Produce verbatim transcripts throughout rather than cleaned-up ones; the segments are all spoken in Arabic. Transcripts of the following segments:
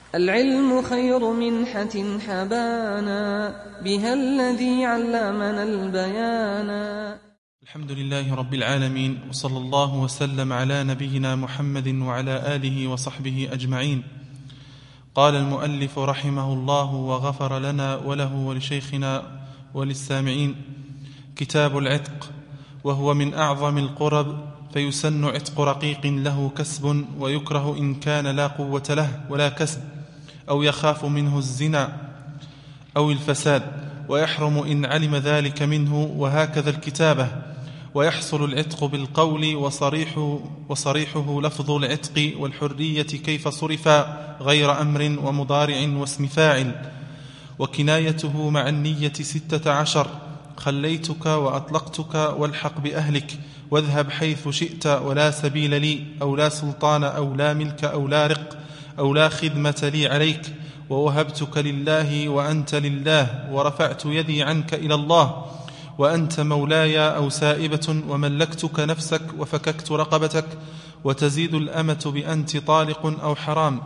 العلم خير منحة حبانا بها الذي علمنا البيانا. الحمد لله رب العالمين، وصلى الله وسلم على نبينا محمد وعلى آله وصحبه أجمعين. قال المؤلف رحمه الله وغفر لنا وله ولشيخنا وللسامعين: كتاب العتق، وهو من أعظم القرب، فيسن عتق رقيق له كسب، ويكره إن كان لا قوة له ولا كسب، أو يخاف منه الزنا أو الفساد، ويحرم إن علم ذلك منه، وهكذا الكتابة. ويحصل العتق بالقول، وصريحه, وصريحه لفظ العتق والحرية كيف صرفا غير أمر ومضارع واسم فاعل. وكنايته مع النية ستة عشر: خليتك وأطلقتك والحق بأهلك، واذهب حيث شئت ولا سبيل لي، أو لا سلطان أو لا ملك أو لا رق أو لا خدمة لي عليك، ووهبتك لله وأنت لله، ورفعت يدي عنك إلى الله وأنت مولاي أو سائبة، وملكتك نفسك وفككت رقبتك. وتزيد الأمة بأنت طالق أو حرام.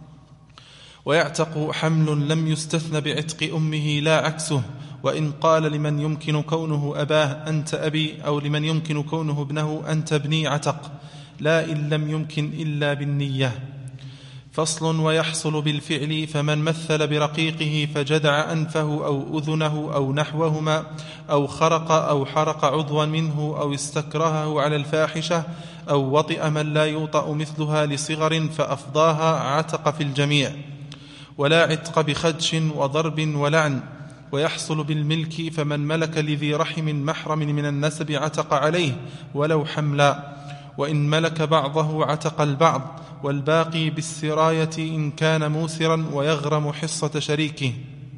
ويعتق حمل لم يستثن بعتق أمه لا عكسه، وإن قال لمن يمكن كونه أباه أنت أبي، أو لمن يمكن كونه ابنه أنت ابني، عتق، لا إن لم يمكن إلا بالنية. فصل: ويحصل بالفعل، فمن مثل برقيقه فجدع أنفه أو أذنه أو نحوهما، أو خرق أو حرق عضوا منه، أو استكرهه على الفاحشة، أو وطئ من لا يوطأ مثلها لصغر فأفضاها، عتق في الجميع. ولا عتق بخدش وضرب ولعن. ويحصل بالملك، فمن ملك لذي رحم محرم من النسب عتق عليه ولو حملا، وإن ملك بعضه عتق البعض، والباقي بالسراية إن كان موسرا، ويغرم حصة شريكه.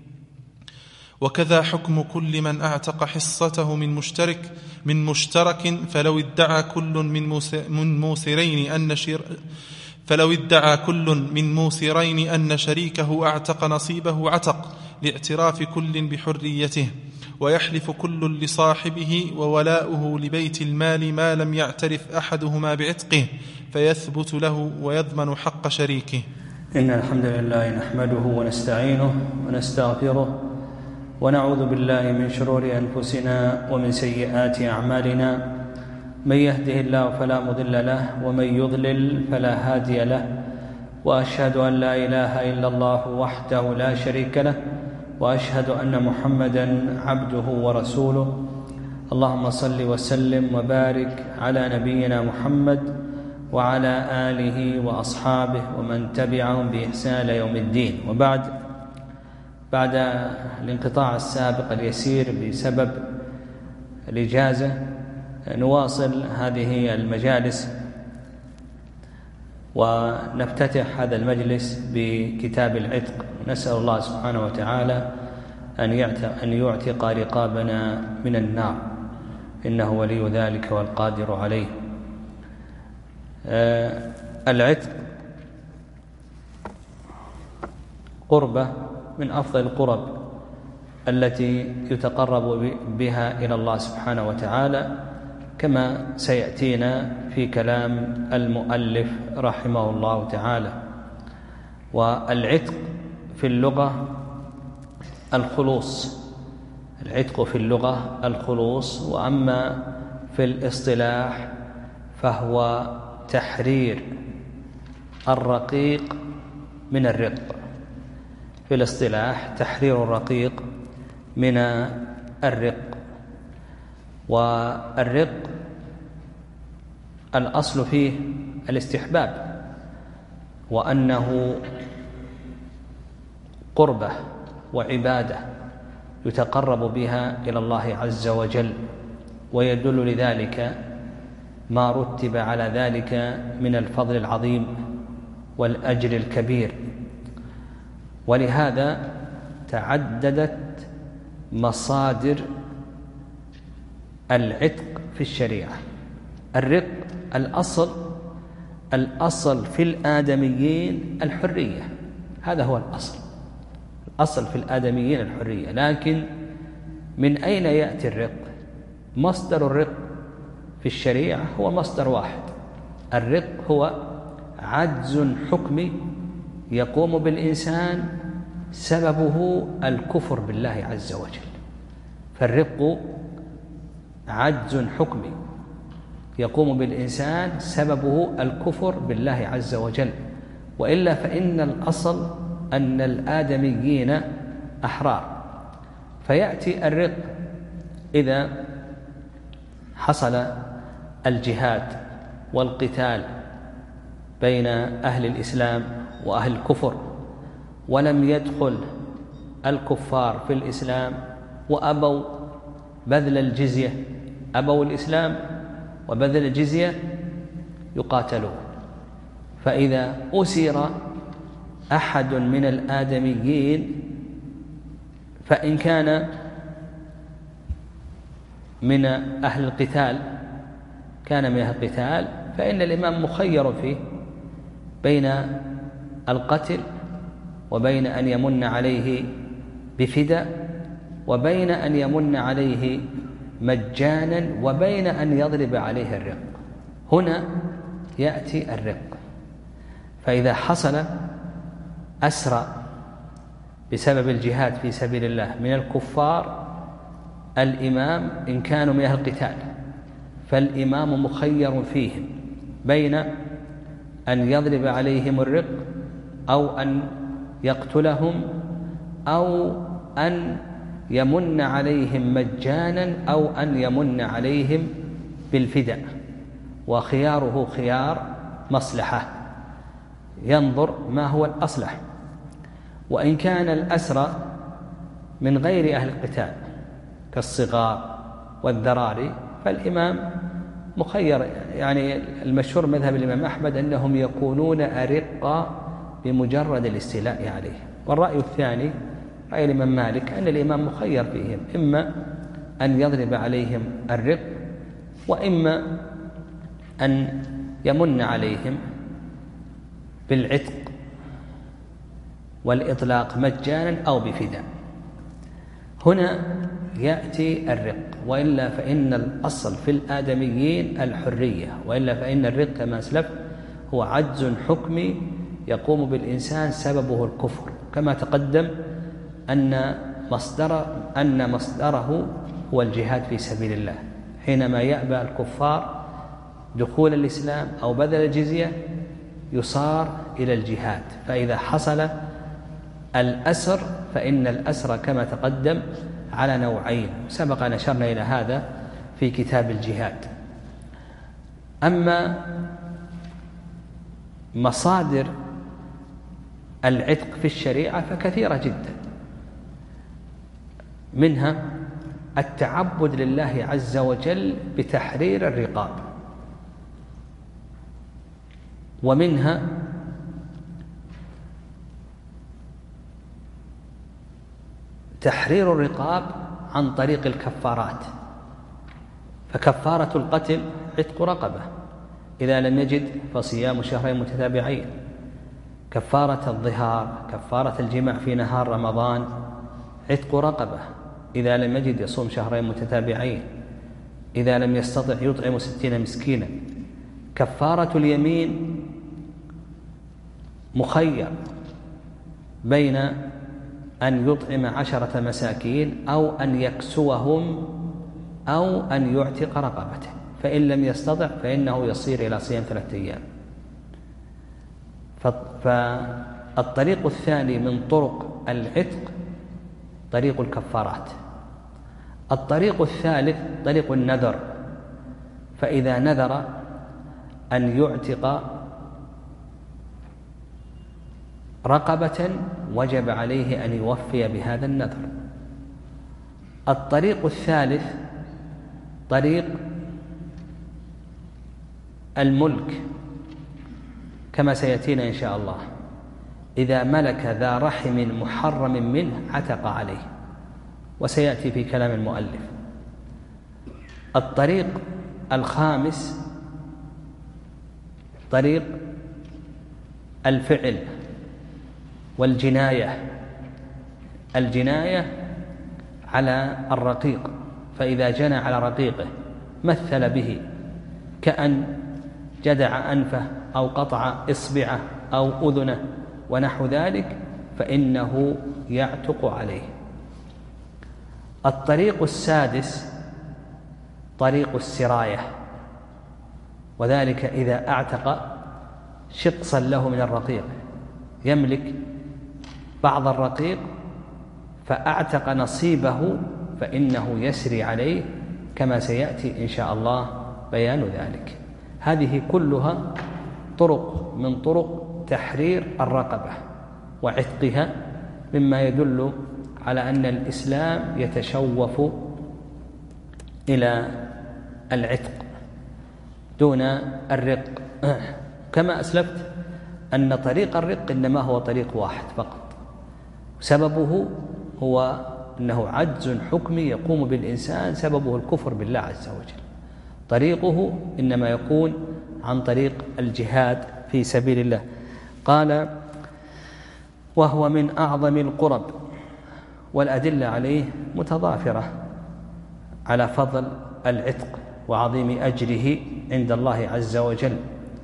وكذا حكم كل من أعتق حصته من مشترك من مشترك فلو ادعى كل من موسرين أن شر فلو ادعى كل من موسرين أن شريكه أعتق نصيبه، عتق، لاعتراف كل بحريته. ويحلف كل لصاحبه، وولاؤه لبيت المال ما لم يعترف أحدهما بعتقه، فيثبت له ويضمن حق شريكه. إن الحمد لله نحمده ونستعينه ونستغفره، ونعوذ بالله من شرور أنفسنا ومن سيئات أعمالنا. من يهده الله فلا مضل له، ومن يضلل فلا هادي له. وأشهد أن لا إله إلا الله وحده لا شريك له، وأشهد أن محمدًا عبده ورسوله. اللهم صل وسلم وبارك على نبينا محمد وعلى آله وأصحابه ومن تبعهم بإحسان إلى يوم الدين. وبعد، بعد الانقطاع السابق اليسير بسبب الإجازة، نواصل هذه المجالس، ونفتتح هذا المجلس بكتاب العتق. نسأل الله سبحانه وتعالى أن يعتق رقابنا من النار، إنه ولي ذلك والقادر عليه. آه العتق قربة من أفضل القرب التي يتقرب بها إلى الله سبحانه وتعالى، كما سيأتينا في كلام المؤلف رحمه الله تعالى. والعتق في اللغة الخلوص، العتق في اللغة الخلوص، وأما في الاصطلاح فهو تحرير الرقيق من الرق. في الاصطلاح تحرير الرقيق من الرق. والرق الأصل فيه الاستحباب، وأنه قربة وعبادة يتقرب بها إلى الله عز وجل، ويدل لذلك ما رتب على ذلك من الفضل العظيم والأجر الكبير. ولهذا تعددت مصادر العتق في الشريعة. الرق الأصل الأصل في الآدميين الحرية، هذا هو الأصل الأصل في الآدميين الحرية. لكن من أين يأتي الرق؟ مصدر الرق في الشريعة هو مصدر واحد. الرق هو عجز حكمي يقوم بالإنسان سببه الكفر بالله عز وجل، فالرق عجز حكمي يقوم بالإنسان سببه الكفر بالله عز وجل، وإلا فإن الأصل أن الآدميين أحرار. فيأتي الرق إذا حصل الجهاد والقتال بين أهل الإسلام وأهل الكفر، ولم يدخل الكفار في الإسلام وأبوا بذل الجزية، أبوا الإسلام وبذل الجزية، يقاتلون. فإذا أسر أحد من الآدميين فإن كان من أهل القتال كان من أهل القتال فإن الإمام مخير فيه بين القتل وبين أن يمن عليه بفداء وبين أن يمن عليه مجانا وبين أن يضرب عليه الرق. هنا يأتي الرق. فإذا حصل أسرى بسبب الجهاد في سبيل الله من الكفار، الإمام إن كانوا من أهل القتال فالإمام مخير فيهم بين أن يضرب عليهم الرق أو أن يقتلهم أو أن يمن عليهم مجانا أو أن يمن عليهم بالفداء، وخياره خيار مصلحة، ينظر ما هو الأصلح. وإن كان الأسرى من غير أهل القتال كالصغار والذراري فالإمام مخير، يعني المشهور مذهب الإمام أحمد أنهم يكونون أرقا بمجرد الاستيلاء عليه. والرأي الثاني رأي الإمام مالك أن الإمام مخير فيهم، إما أن يضرب عليهم الرق وإما أن يمن عليهم بالعتق والإطلاق مجانا أو بفداء. هنا يأتي الرق، وإلا فإن الأصل في الآدميين الحرية، وإلا فإن الرق كما أسلف هو عجز حكمي يقوم بالإنسان سببه الكفر، كما تقدم أن مصدر أن مصدره هو الجهاد في سبيل الله. حينما يأبى الكفار دخول الإسلام أو بذل الجزية يصار إلى الجهاد. فإذا حصل الأسر فإن الأسر كما تقدم على نوعين، سبق أن أشرنا إلى هذا في كتاب الجهاد. أما مصادر العتق في الشريعة فكثيرة جدا، منها التعبد لله عز وجل بتحرير الرقاب، ومنها تحرير الرقاب عن طريق الكفارات. فكفارة القتل عتق رقبة، إذا لم يجد فصيام شهرين متتابعين. كفارة الظهار، كفارة الجماع في نهار رمضان عتق رقبة، إذا لم يجد يصوم شهرين متتابعين، إذا لم يستطع يطعم ستين مسكينا. كفارة اليمين مخير بين أن يطعم عشرة مساكين أو أن يكسوهم أو أن يعتق رقبته، فإن لم يستطع فإنه يصير إلى صيام ثلاثة أيام. فالطريق الثاني من طرق العتق طريق الكفارات. الطريق الثالث طريق النذر، فإذا نذر أن يعتق رقبة وجب عليه أن يوفي بهذا النذر. الطريق الثالث طريق الملك، كما سيأتينا إن شاء الله، إذا ملك ذا رحم محرم منه عتق عليه، وسيأتي في كلام المؤلف. الطريق الخامس طريق الفعل والجناية. الجناية على الرقيق، فإذا جنى على رقيقه مثل به كأن جدع أنفه أو قطع إصبعه أو أذنه ونحو ذلك فإنه يعتق عليه. الطريق السادس طريق السراية، وذلك إذا أعتق شقصا له من الرقيق، يملك بعض الرقيق فأعتق نصيبه فإنه يسري عليه كما سيأتي إن شاء الله بيان ذلك. هذه كلها طرق من طرق تحرير الرقبة وعتقها، مما يدل على أن الإسلام يتشوف إلى العتق دون الرق. كما أسلفت أن طريق الرق إنما هو طريق واحد فقط، سببه هو أنه عجز حكمي يقوم بالإنسان، سببه الكفر بالله عز وجل. طريقه إنما يكون عن طريق الجهاد في سبيل الله. قال: وهو من أعظم القرب، والأدلة عليه متضافرة على فضل العتق وعظيم أجره عند الله عز وجل.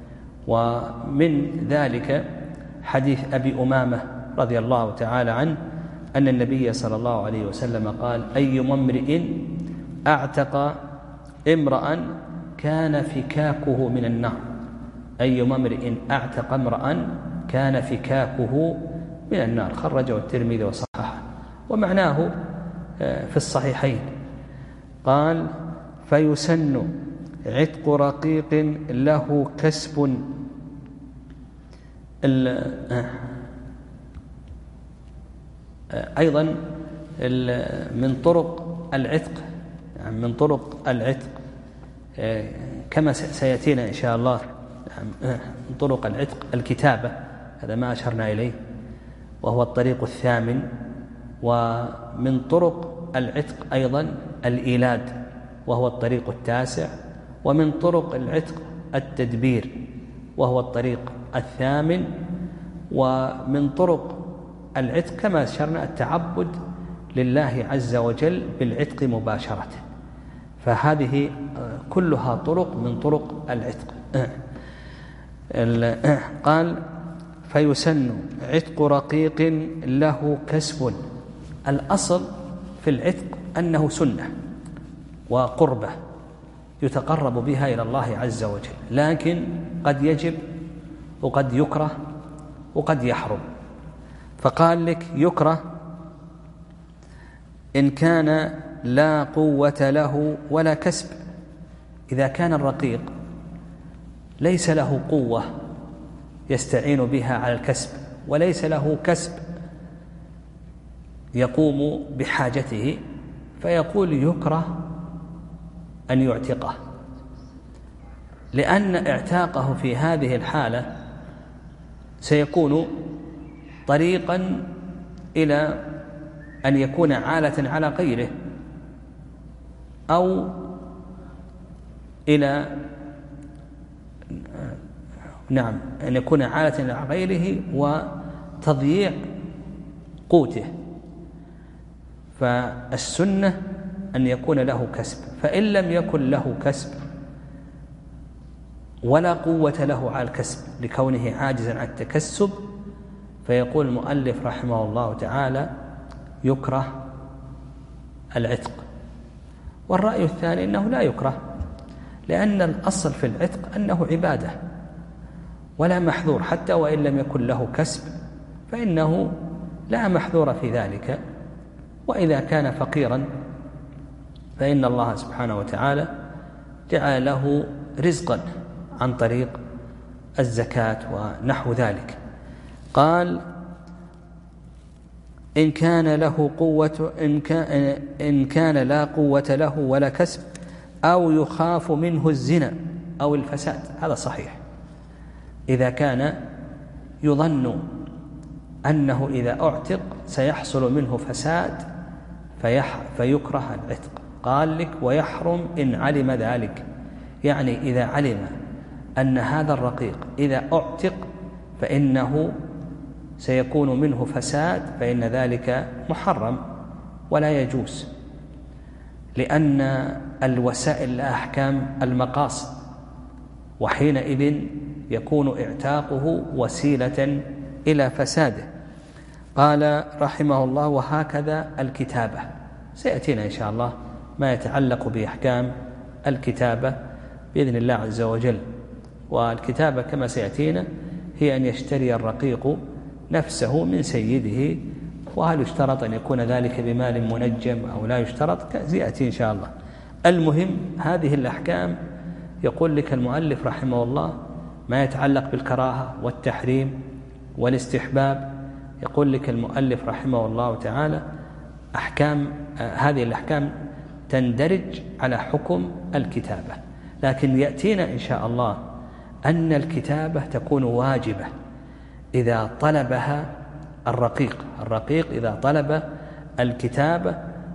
ومن ذلك حديث أبي أمامة رضي الله تعالى عنه أن النبي صلى الله عليه وسلم قال: أي امرئ أعتق امرأ كان فكاكه من النار. أي امرئ أعتق امرأ كان فكاكه من النار. خرجه الترمذي وصححه، ومعناه في الصحيحين. قال: فيسن عتق رقيق له كسب. أيضا من طرق العتق من طرق العتق كما سيأتينا إن شاء الله من طرق العتق الكتابة، هذا ما أشرنا إليه وهو الطريق الثامن. ومن طرق العتق أيضا الإيلاد وهو الطريق التاسع. ومن طرق العتق التدبير وهو الطريق الثامن. ومن طرق العتق كما أشرنا التعبد لله عز وجل بالعتق مباشرة. فهذه كلها طرق من طرق العتق. قال: فيسن عتق رقيق له كسب. الأصل في العتق أنه سنة وقربة يتقرب بها إلى الله عز وجل، لكن قد يجب وقد يكره وقد يحرم. فقال لك يكره إن كان لا قوة له ولا كسب. إذا كان الرقيق ليس له قوة يستعين بها على الكسب، وليس له كسب يقوم بحاجته، فيقول يكره أن يعتقه، لأن اعتاقه في هذه الحالة سيكون طريقا إلى أن يكون عالة على غيره، أو إلى نعم أن يكون عالة على غيره وتضييع قوته. فالسنة أن يكون له كسب، فإن لم يكن له كسب ولا قوة له على الكسب لكونه عاجزا عن التكسب، فيقول المؤلف رحمه الله تعالى يكره العتق. والرأي الثاني أنه لا يكره، لأن الأصل في العتق أنه عبادة ولا محذور، حتى وإن لم يكن له كسب فإنه لا محذور في ذلك. وإذا كان فقيرا فإن الله سبحانه وتعالى جعل له رزقا عن طريق الزكاة ونحو ذلك. قال: إن كان له قوة إن كان, إن كان لا قوة له ولا كسب أو يخاف منه الزنا أو الفساد. هذا صحيح، إذا كان يظن أنه إذا أعتق سيحصل منه فساد فيكره العتق. قال لك ويحرم إن علم ذلك، يعني إذا علم أن هذا الرقيق إذا أعتق فإنه سيكون منه فساد، فإن ذلك محرم ولا يجوز، لأن الوسائل لا أحكام المقاصد، وحينئذ يكون اعتاقه وسيلة إلى فساده. قال رحمه الله: وهكذا الكتابة. سيأتينا إن شاء الله ما يتعلق بأحكام الكتابة بإذن الله عز وجل. والكتابة كما سيأتينا هي أن يشتري الرقيق نفسه من سيده، وهل يشترط أن يكون ذلك بمال منجم أو لا يشترط، سيأتي إن شاء الله. المهم هذه الأحكام يقول لك المؤلف رحمه الله ما يتعلق بالكراهة والتحريم والاستحباب. يقول لك المؤلف رحمه الله تعالى أحكام آه هذه الأحكام تندرج على حكم الكتابة، لكن يأتينا إن شاء الله أن الكتابة تكون واجبة إذا طلبها الرقيق الرقيق إذا طلب الكتابة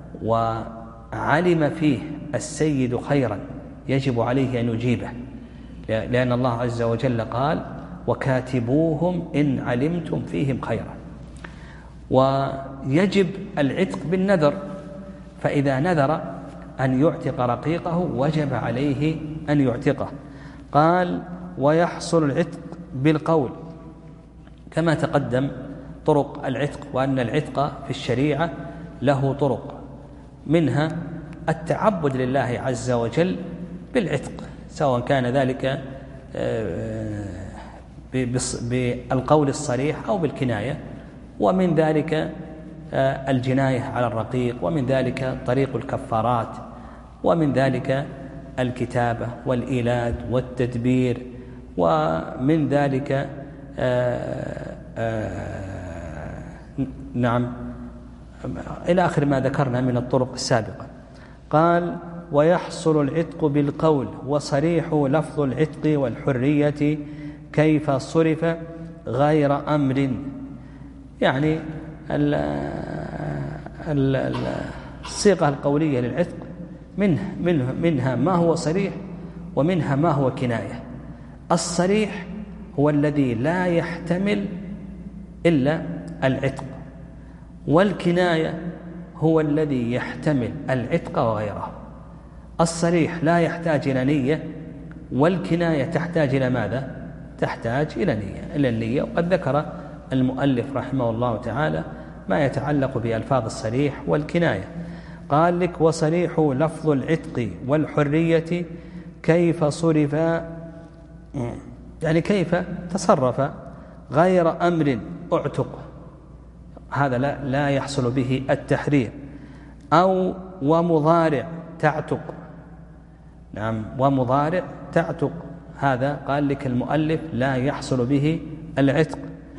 وعلم فيه السيد خيرا يجب عليه أن يجيبه، لأن الله عز وجل قال: وكاتبوهم إن علمتم فيهم خيرا. ويجب العتق بالنذر، فإذا نذر أن يعتق رقيقه وجب عليه أن يعتقه. قال: ويحصل العتق بالقول، كما تقدم طرق العتق، وأن العتق في الشريعة له طرق، منها التعبد لله عز وجل بالعتق، سواء كان ذلك بالقول الصريح أو بالكناية، ومن ذلك الجناية على الرقيق، ومن ذلك طريق الكفارات، ومن ذلك الكتابة والإيلاد والتدبير، ومن ذلك آآ آآ نعم إلى آخر ما ذكرنا من الطرق السابقة. قال: ويحصل العتق بالقول، وصريح لفظ العتق والحرية كيف صرف غير أمر. يعني الصيغة القولية للعتق منه منه منها ما هو صريح ومنها ما هو كناية. الصريح هو الذي لا يحتمل إلا العتق، والكناية هو الذي يحتمل العتق وغيره. الصريح لا يحتاج إلى نية، والكناية تحتاج إلى ماذا؟ تحتاج إلى نية إلى النية. وقد ذكر المؤلف رحمه الله تعالى ما يتعلق بألفاظ الصريح والكناية. قال لك: وصريح لفظ العتق والحرية كيف صرف، يعني كيف تصرف غير أمر اعتق، هذا لا, لا يحصل به التحرير. أو ومضارع تعتق، نعم ومضارع تعتق، هذا قال لك المؤلف لا يحصل به العتق.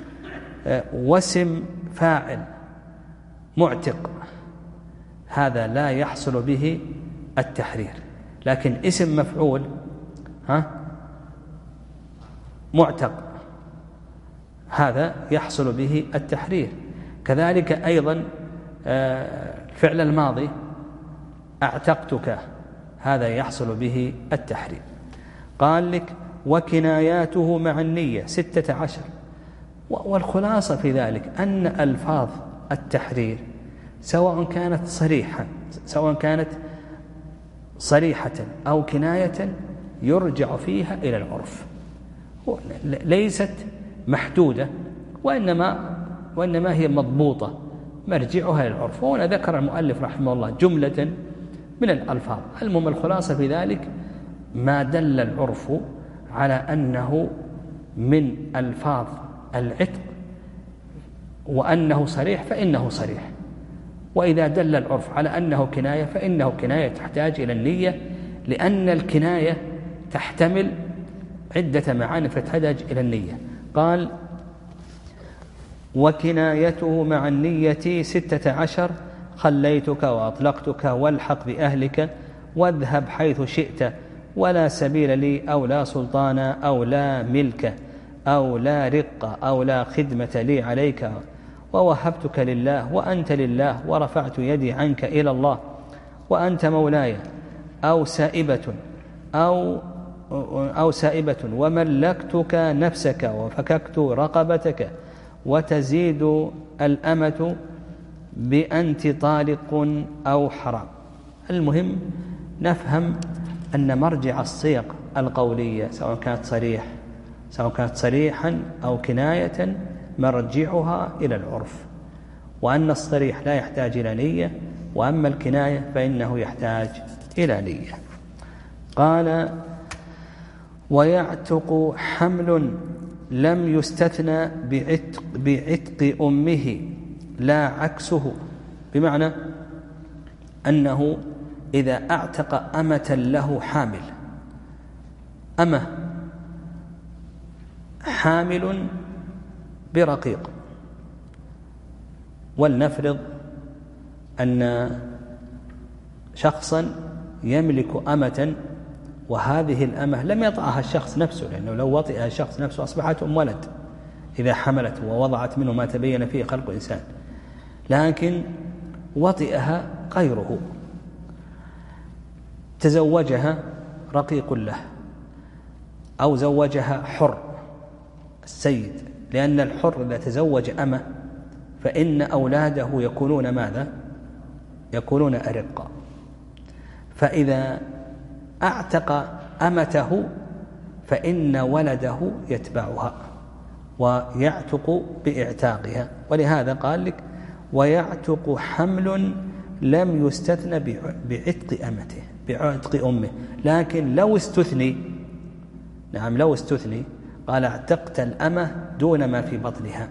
واسم فاعل معتق، هذا لا يحصل به التحرير، لكن اسم مفعول ها معتق هذا يحصل به التحرير. كذلك أيضا الفعل الماضي أعتقتك، هذا يحصل به التحرير. قال لك: وكناياته مع النية ستة عشر. والخلاصة في ذلك أن ألفاظ التحرير سواء كانت صريحة سواء كانت صريحة أو كناية يرجع فيها إلى العرف، ليست محدودة، وإنما وإنما هي مضبوطة مرجعها للعرف. وهنا ذكر المؤلف رحمه الله جملة من الألفاظ. المهم الخلاصة في ذلك ما دل العرف على أنه من ألفاظ العتق وأنه صريح فإنه صريح، وإذا دل العرف على أنه كناية فإنه كناية تحتاج إلى النية، لأن الكناية تحتمل عدة معاني فتحتاج إلى النية. قال: وكنايته مع النية ستة عشر: خليتك وأطلقتك والحق بأهلك واذهب حيث شئت ولا سبيل لي أو لا سلطان أو لا ملك أو لا رق أو لا خدمة لي عليك ووهبتك لله وأنت لله ورفعت يدي عنك إلى الله وأنت مولاي أو سائبة أو أو سائبة وملكتك نفسك وفككت رقبتك وتزيد الأمة بأنت طالق أو حرام. المهم نفهم أن مرجع الصيغ القولية سواء كانت صريح سواء كانت صريحا أو كناية مرجعها إلى العرف، وأن الصريح لا يحتاج إلى نية، وأما الكناية فإنه يحتاج إلى نية. قال: ويعتق حمل لم يستثنى بعتق, بعتق أمه لا عكسه، بمعنى أنه إذا أعتق أمة له حامل، أمة حامل برقيق، ولنفرض أن شخصا يملك أمة، وهذه الأمة لم يطعها الشخص نفسه، لأنه لو وطئها الشخص نفسه أصبحت أم ولد إذا حملت ووضعت منه ما تبين فيه خلق إنسان، لكن وطئها غيره، تزوجها رقيق له أو زوجها حر السيد، لأن الحر إذا تزوج أمة فإن أولاده يكونون ماذا؟ يكونون أرقا، فإذا أعتق أمته فإن ولده يتبعها ويعتق بإعتاقها. ولهذا قال لك: ويعتق حمل لم يستثنى بعتق أمته، بعتق أمه. لكن لو استثني، نعم لو استثني، قال: اعتقت الأمة دون ما في بطنها،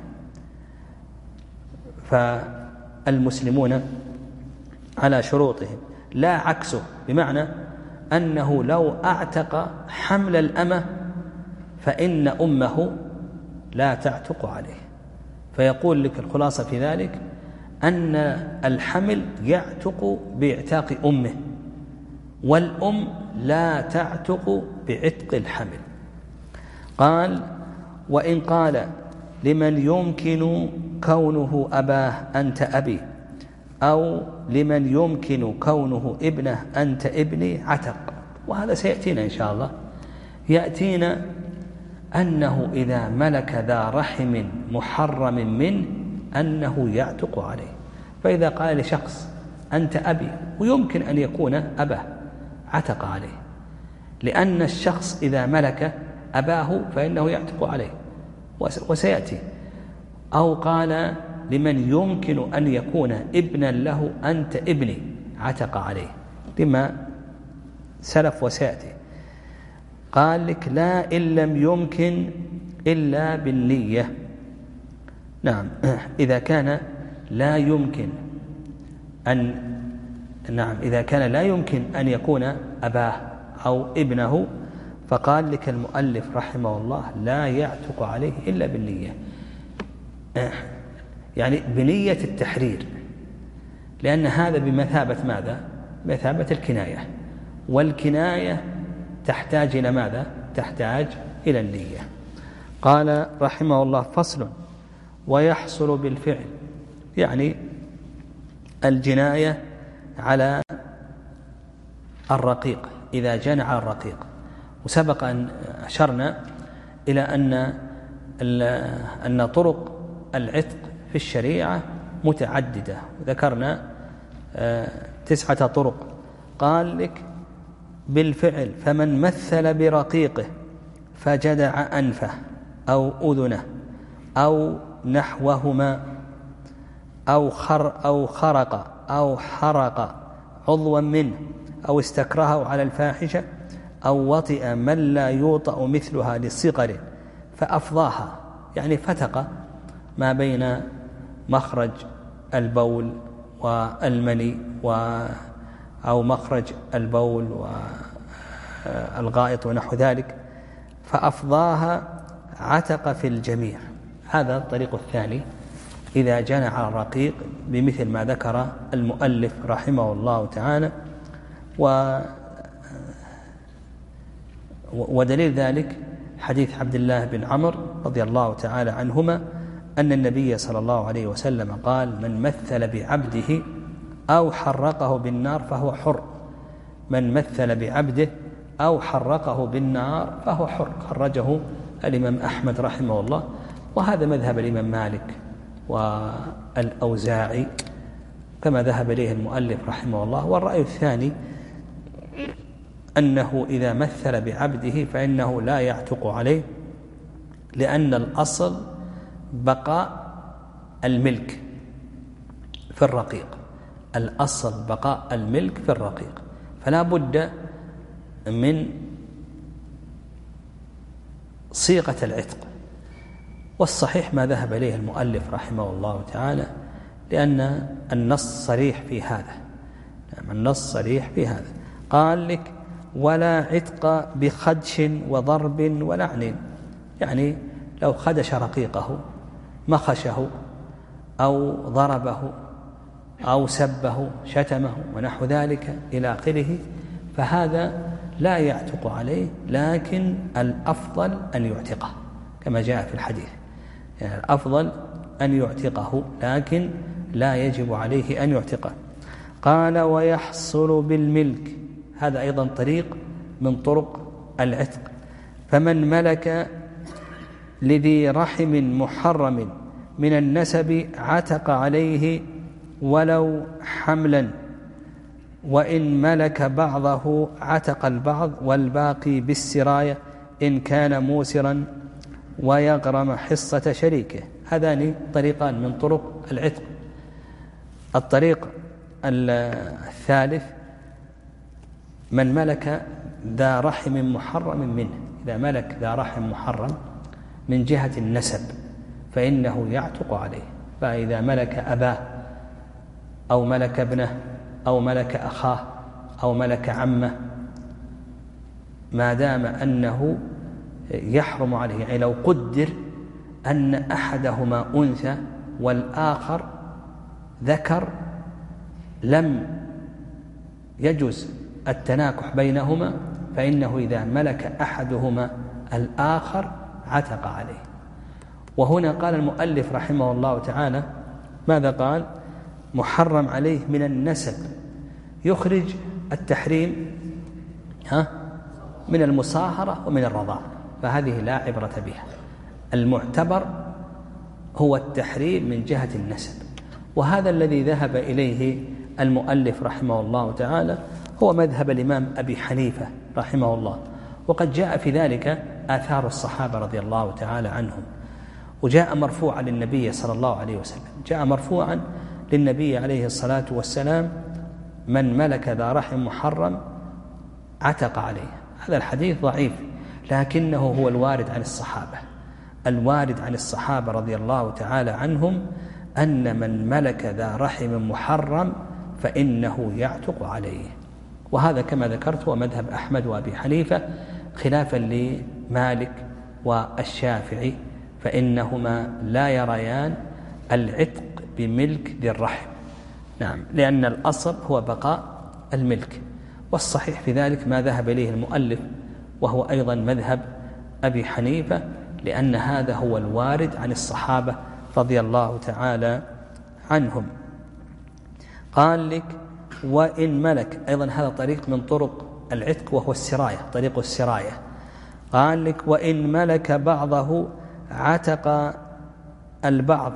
فالمسلمون على شروطهم لا عكسه، بمعنى أنه لو أعتق حمل الأمة فإن أمه لا تعتق عليه. فيقول لك الخلاصة في ذلك أن الحمل يعتق باعتاق أمه، والأم لا تعتق بعتق الحمل. قال: وإن قال لمن يمكن كونه أباه أنت أبي، أو لمن يمكن كونه ابنه أنت ابني، عتق. وهذا سيأتينا إن شاء الله، يأتينا أنه إذا ملك ذا رحم محرم منه أنه يعتق عليه. فإذا قال لشخص أنت أبي ويمكن أن يكون أباه، عتق عليه، لأن الشخص إذا ملك أباه فإنه يعتق عليه، وسيأتي. أو قال لمن يمكن أن يكون ابنا له أنت ابني، عتق عليه، لما سلف وسيأتي. قال لك: لا إن لم يمكن إلا بالنية. نعم، إذا كان لا يمكن أن نعم إذا كان لا يمكن أن يكون أباه أو ابنه، فقال لك المؤلف رحمه الله: لا يعتق عليه إلا بالنية، يعني بنية التحرير، لأن هذا بمثابة ماذا؟ بمثابة الكناية، والكناية تحتاج إلى ماذا؟ تحتاج إلى النية. قال رحمه الله: فصل: ويحصل بالفعل، يعني الجناية على الرقيق إذا جنى على الرقيق. وسبق أن أشرنا إلى أن أن طرق العتق في الشريعة متعددة، ذكرنا تسعة طرق. قال لك: بالفعل، فمن مثل برقيقه فجدع أنفه أو أذنه أو نحوهما، أو خر أو خرق أو حرق عضوا منه، أو استكرهه على الفاحشة، أو وطئ من لا يوطأ مثلها للصغر فأفضاها، يعني فتق ما بين مخرج البول والمني و أو مخرج البول والغائط ونحو ذلك، فأفضاها عتق في الجميع. هذا الطريق الثاني إذا جنى على الرقيق بمثل ما ذكر المؤلف رحمه الله تعالى. و ودليل ذلك حديث عبد الله بن عمرو رضي الله تعالى عنهما أن النبي صلى الله عليه وسلم قال: من مثل بعبده أو حرقه بالنار فهو حر. من مثل بعبده أو حرقه بالنار فهو حر. خرجه الإمام أحمد رحمه الله، وهذا مذهب الإمام مالك والأوزاعي كما ذهب إليه المؤلف رحمه الله. والرأي الثاني أنه إذا مثل بعبده فإنه لا يعتق عليه، لأن الأصل بقاء الملك في الرقيق، الأصل بقاء الملك في الرقيق، فلا بد من صيغة العتق. والصحيح ما ذهب إليه المؤلف رحمه الله تعالى، لأن النص صريح في هذا، النص صريح في هذا. قال لك: ولا عتق بخدش وضرب ولعن، يعني لو خدش رقيقه مخشه أو ضربه أو سبه شتمه ونحو ذلك إلى آخره، فهذا لا يعتق عليه، لكن الأفضل أن يعتقه كما جاء في الحديث، يعني الأفضل أن يعتقه لكن لا يجب عليه أن يعتقه. قال: ويحصل بالملك، هذا أيضا طريق من طرق العتق. فمن ملك لذي رحم محرم من النسب عتق عليه ولو حملا، وإن ملك بعضه عتق البعض، والباقي بالسراية إن كان موسرا ويغرم حصة شريكه. هذان طريقان من طرق العتق. الطريق الثالث: من ملك ذا رحم محرم منه، إذا ملك ذا رحم محرم من جهة النسب فإنه يعتق عليه، فإذا ملك أباه أو ملك ابنه أو ملك أخاه أو ملك عمه، ما دام أنه يحرم عليه، يعني لو قدر أن أحدهما أنثى والآخر ذكر لم يجوز التناكح بينهما، فإنه إذا ملك أحدهما الآخر عتق عليه. وهنا قال المؤلف رحمه الله تعالى ماذا قال؟ محرم عليه من النسب، يخرج التحريم ها من المصاهرة ومن الرضاع، فهذه لا عبرة بها. المعتبر هو التحريم من جهة النسب، وهذا الذي ذهب إليه المؤلف رحمه الله تعالى هو مذهب الإمام أبي حنيفة رحمه الله، وقد جاء في ذلك آثار الصحابة رضي الله تعالى عنهم. وجاء مرفوعا للنبي صلى الله عليه وسلم، جاء مرفوعا للنبي عليه الصلاة والسلام: من ملك ذا رحم محرم عتق عليه. هذا الحديث ضعيف، لكنه هو الوارد عن الصحابة. الوارد عن الصحابة رضي الله تعالى عنهم أن من ملك ذا رحم محرم فإنه يعتق عليه. وهذا كما ذكرت هو مذهب أحمد وأبي حنيفة، خلافا لمالك والشافعي، فإنهما لا يريان العتق بملك ذي الرحم، نعم، لأن الأصل هو بقاء الملك. والصحيح في ذلك ما ذهب إليه المؤلف، وهو أيضا مذهب أبي حنيفة، لأن هذا هو الوارد عن الصحابة رضي الله تعالى عنهم. قال لك: وإن ملك، أيضا هذا طريق من طرق العتق وهو السراية، طريق السراية. قال لك: وإن ملك بعضه عتق البعض،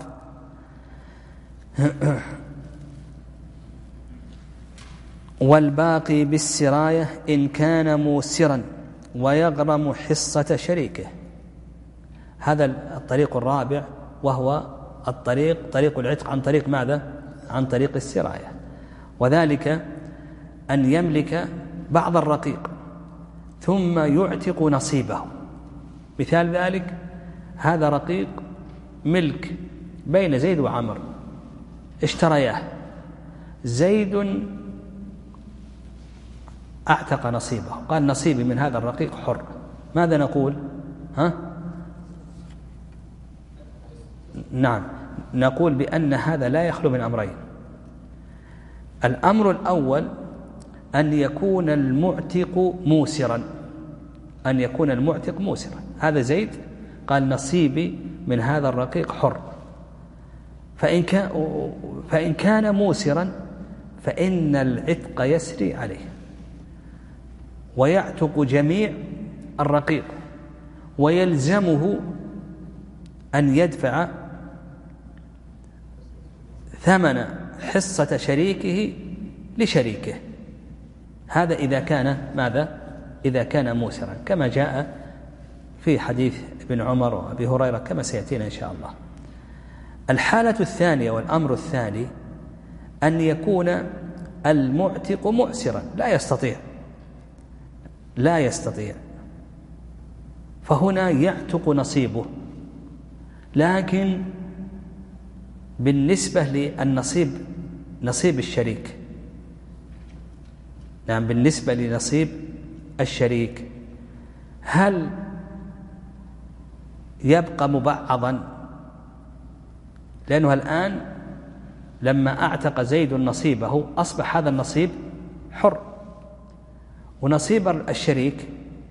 والباقي بالسراية إن كان موسرا ويغرم حصة شريكه. هذا الطريق الرابع، وهو الطريق طريق العتق عن طريق ماذا؟ عن طريق السراية، وذلك أن يملك بعض الرقيق ثم يعتق نصيبه. مثال ذلك: هذا رقيق ملك بين زيد وعمر، اشترياه، زيد اعتق نصيبه، قال: نصيبي من هذا الرقيق حر. ماذا نقول؟ ها؟ نعم، نقول بأن هذا لا يخلو من أمرين. الأمر الأول أن يكون المعتق موسرا، أن يكون المعتق موسرا. هذا زيد قال: نصيبي من هذا الرقيق حر، فإن كان, فإن كان موسرا فإن العتق يسري عليه، ويعتق جميع الرقيق، ويلزمه أن يدفع ثمن حصة شريكه لشريكه. هذا إذا كان ماذا؟ إذا كان موسرا، كما جاء في حديث ابن عمر وأبي هريرة كما سيأتينا إن شاء الله. الحالة الثانية والأمر الثاني أن يكون المعتق معسرا لا يستطيع لا يستطيع فهنا يعتق نصيبه، لكن بالنسبة للنصيب نصيب الشريك، نعم بالنسبة لنصيب الشريك هل يبقى مبعضا؟ لأنه الآن لما أعتق زيد نصيبه أصبح هذا النصيب حر، ونصيب الشريك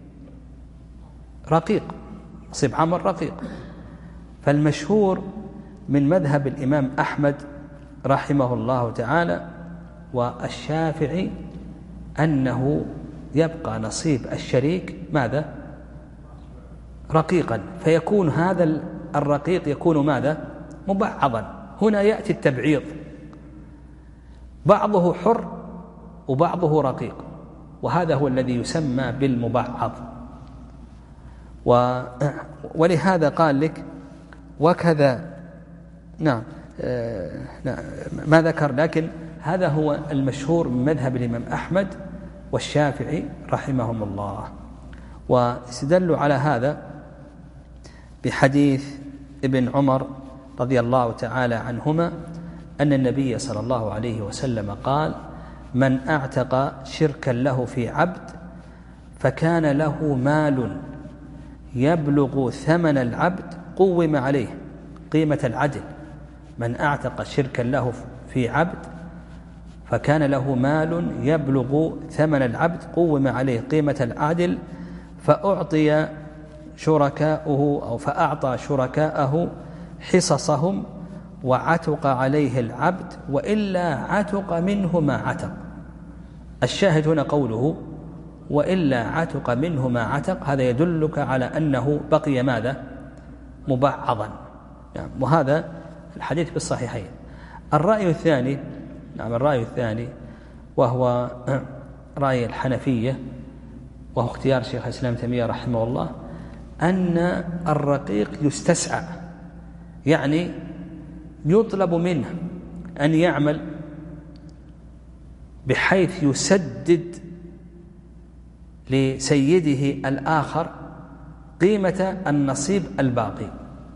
رقيق، نصيب عمر رقيق. فالمشهور من مذهب الإمام أحمد رحمه الله تعالى والشافعي أنه يبقى نصيب الشريك ماذا؟ رقيقا، فيكون هذا الرقيق يكون ماذا؟ مبعضا. هنا يأتي التبعيض، بعضه حر وبعضه رقيق، وهذا هو الذي يسمى بالمبعض. و... ولهذا قال لك وكذا نعم آه... نعم ما ذكر، لكن هذا هو المشهور من مذهب الإمام أحمد والشافعي رحمهم الله. واستدلوا على هذا بحديث ابن عمر رضي الله تعالى عنهما أن النبي صلى الله عليه وسلم قال: من أعتق شركا له في عبد فكان له مال يبلغ ثمن العبد قوم عليه قيمة العدل. من أعتق شركا له في عبد فكان له مال يبلغ ثمن العبد قوم عليه قيمة العدل، فأعطي شركاؤه أو فأعطى شركاءه حصصهم وعتق عليه العبد، وإلا عتق منه ما عتق. الشاهد هنا قوله وإلا عتق منه ما عتق، هذا يدلك على أنه بقي ماذا؟ مبعضا. يعني وهذا الحديث بالصحيحين. الرأي الثاني نعم الرأي الثاني وهو رأي الحنفية، وهو اختيار شيخ الإسلام تيمية رحمه الله، أن الرقيق يستسعى، يعني يطلب منه أن يعمل بحيث يسدد لسيده الآخر قيمة النصيب الباقي.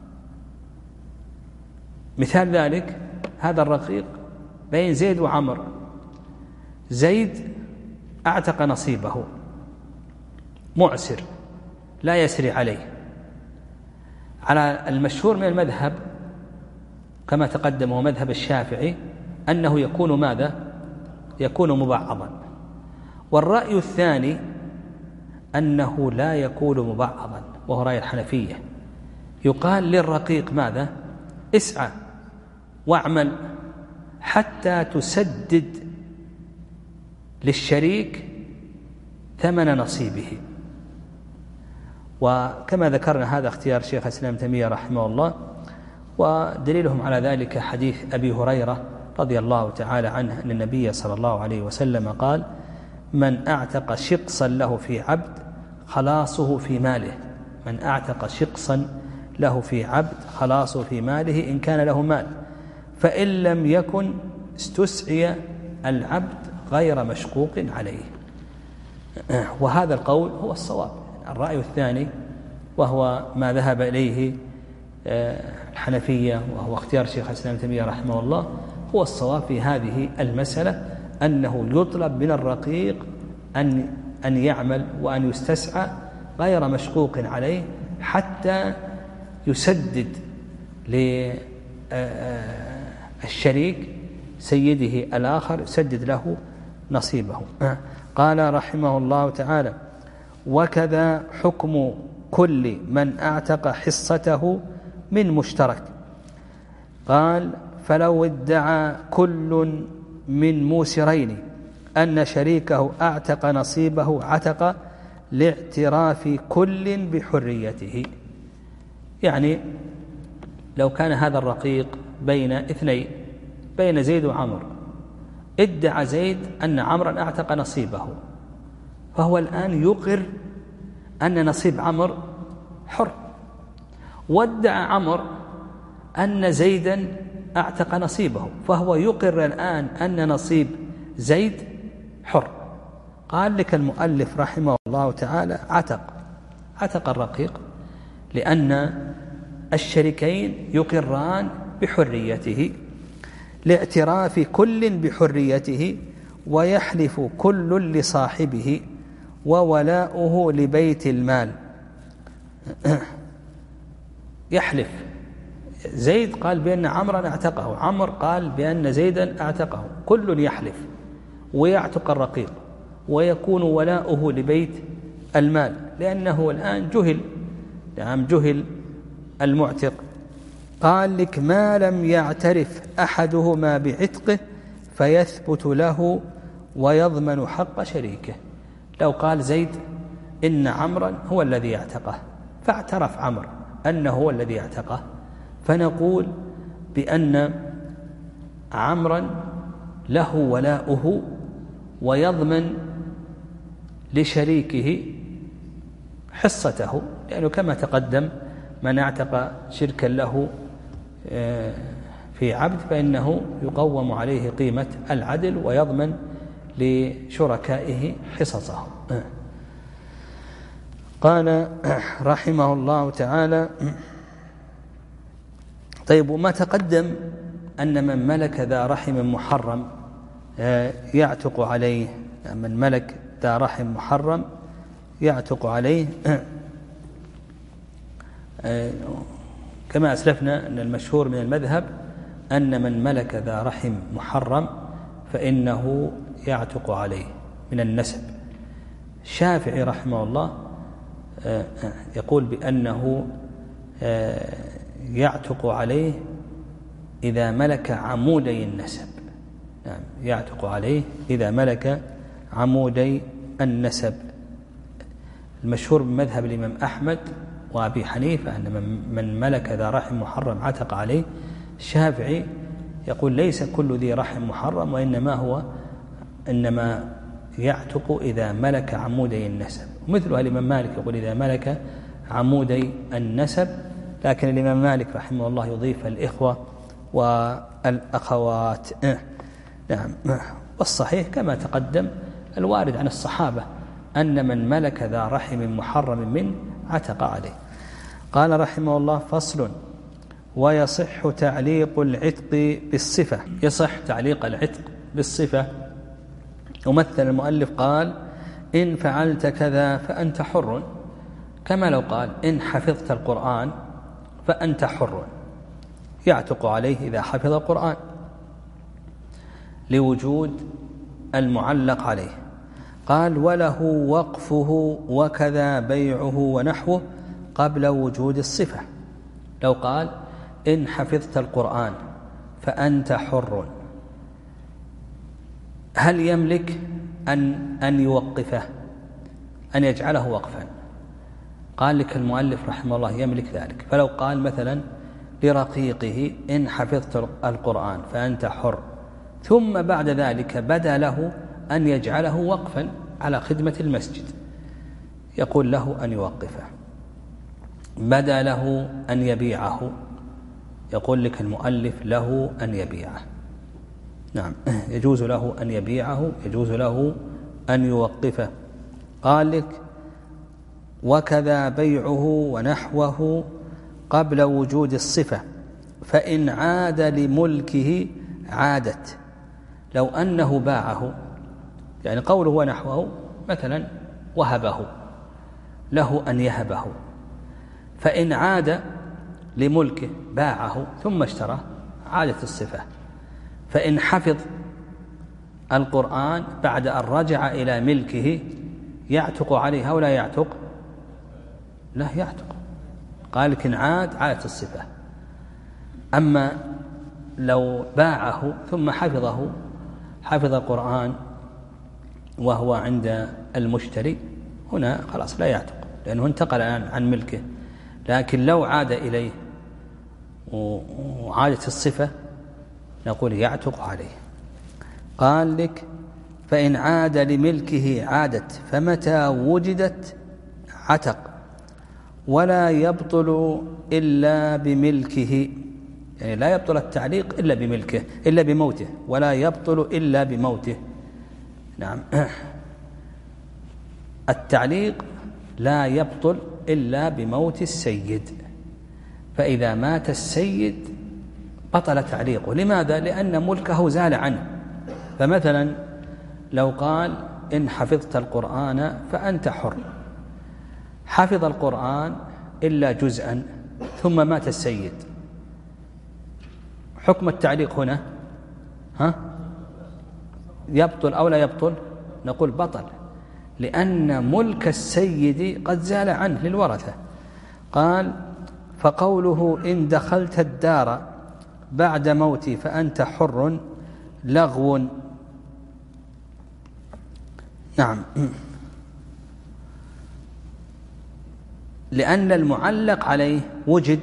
مثال ذلك هذا الرقيق بين زيد وعمر، زيد أعتق نصيبه معسر لا يسري عليه. على المشهور من المذهب كما تقدم هو مذهب الشافعي أنه يكون ماذا؟ يكون مبعضا. والرأي الثاني أنه لا يكون مبعضا، وهو رأي الحنفية. يقال للرقيق ماذا؟ اسعى واعمل حتى تسدد للشريك ثمن نصيبه. وكما ذكرنا هذا اختيار شيخ الإسلام تيمية رحمه الله، ودليلهم على ذلك حديث أبي هريرة رضي الله تعالى عنه أن النبي صلى الله عليه وسلم قال: من أعتق شقصا له في عبد خلاصه في ماله. من أعتق شقصا له في عبد خلاصه في ماله إن كان له مال، فإن لم يكن استسعي العبد غير مشقوق عليه. وهذا القول هو الصواب. الرأي الثاني وهو ما ذهب إليه الحنفية وهو اختيار شيخ الإسلام تيمية رحمه الله هو الصواب في هذه المسألة، أنه يطلب من الرقيق أن أن يعمل وأن يستسعى غير مشقوق عليه حتى يسدد للشريك سيده الآخر، يسدد له نصيبه. قال رحمه الله تعالى: وكذا حكم كل من أعتق حصته من مشترك. قال: فلو ادعى كل من موسرين أن شريكه أعتق نصيبه عتق لاعتراف كل بحريته. يعني لو كان هذا الرقيق بين اثنين، بين زيد وعمر، ادعى زيد أن عمرا أعتق نصيبه، فهو الآن يقر أن نصيب عمر حر، وادعى عمر أن زيدا أعتق نصيبه، فهو يقر الآن أن نصيب زيد حر. قال لك المؤلف رحمه الله تعالى عتق عتق الرقيق، لأن الشريكين يقران بحريته لاعتراف كل بحريته، ويحلف كل لصاحبه، وولاؤه لبيت المال. يحلف زيد قال بأن عمرا اعتقه، عمر قال بأن زيدا اعتقه، كل يحلف ويعتق الرقيق، ويكون ولاؤه لبيت المال، لأنه الآن جهل نعم جهل المعتق. قال لك ما لم يعترف أحدهما بعتقه فيثبت له ويضمن حق شريكه. لو قال زيد إن عمرا هو الذي اعتقه، فاعترف عمر أنه هو الذي اعتقه، فنقول بأن عمرا له ولاؤه ويضمن لشريكه حصته، لأنه كما تقدم من اعتق شركا له في عبد فإنه يقوم عليه قيمة العدل ويضمن لشركائه حصصه. قال رحمه الله تعالى: طيب، وما تقدم أن من ملك ذا رحم محرم يعتق عليه، من ملك ذا رحم محرم يعتق عليه، كما أسلفنا أن المشهور من المذهب أن من ملك ذا رحم محرم فإنه يعتق عليه من النسب. الشافعي رحمه الله يقول بأنه يعتق عليه إذا ملك عمودي النسب، يعني يعتق عليه إذا ملك عمودي النسب. المشهور من مذهب الإمام أحمد وأبي حنيفة أن من ملك ذا رحم محرم عتق عليه. الشافعي يقول ليس كل ذي رحم محرم، وإنما هو إنما يعتق إذا ملك عمودي النسب، ومثلها الإمام مالك يقول إذا ملك عمودي النسب، لكن الإمام مالك رحمه الله يضيف الإخوة والأخوات. نعم. والصحيح كما تقدم الوارد عن الصحابة أن من ملك ذا رحم محرم من عتق عليه. قال رحمه الله: فصل: ويصح تعليق العتق بالصفة. يصح تعليق العتق بالصفة. ومثل المؤلف قال: إن فعلت كذا فأنت حر، كما لو قال: إن حفظت القرآن فأنت حر، يعتق عليه إذا حفظ القرآن لوجود المعلق عليه. قال: وله وقفه وكذا بيعه ونحوه قبل وجود الصفة. لو قال: إن حفظت القرآن فأنت حر، هل يملك أن أن يوقفه، أن يجعله وقفا؟ قال لك المؤلف رحمه الله يملك ذلك. فلو قال مثلا لرقيقه: إن حفظت القرآن فأنت حر، ثم بعد ذلك بدا له أن يجعله وقفا على خدمة المسجد، يقول له أن يوقفه. بدا له أن يبيعه، يقول لك المؤلف له أن يبيعه. نعم، يجوز له أن يبيعه، يجوز له أن يوقفه. قال لك: وكذا بيعه ونحوه قبل وجود الصفة، فإن عاد لملكه عادت. لو أنه باعه، يعني قوله ونحوه مثلا وهبه، له أن يهبه، فإن عاد لملكه باعه ثم اشترى عادت الصفة. فإن حفظ القرآن بعد أن رجع إلى ملكه يعتق عليه أو لا يعتق؟ لا يعتق. قال لك إن عاد عادت الصفة. أما لو باعه ثم حفظه، حفظ القرآن وهو عند المشتري، هنا خلاص لا يعتق لأنه انتقل عن ملكه. لكن لو عاد إليه وعادت الصفة نقول يعتق عليه. قال لك: فإن عاد لملكه عادت، فمتى وجدت عتق، ولا يبطل إلا بملكه. يعني لا يبطل التعليق إلا بملكه إلا بموته، ولا يبطل إلا بموته. نعم. التعليق لا يبطل إلا بموت السيد، فإذا مات السيد بطل تعليقه. لماذا؟ لأن ملكه زال عنه. فمثلا لو قال إن حفظت القرآن فأنت حر، حفظ القرآن إلا جزءا ثم مات السيد، حكم التعليق هنا ها يبطل أو لا يبطل؟ نقول بطل، لأن ملك السيد قد زال عنه للورثة. قال فقوله إن دخلت الدار بعد موتي فأنت حر لغو. نعم، لأن المعلق عليه وجد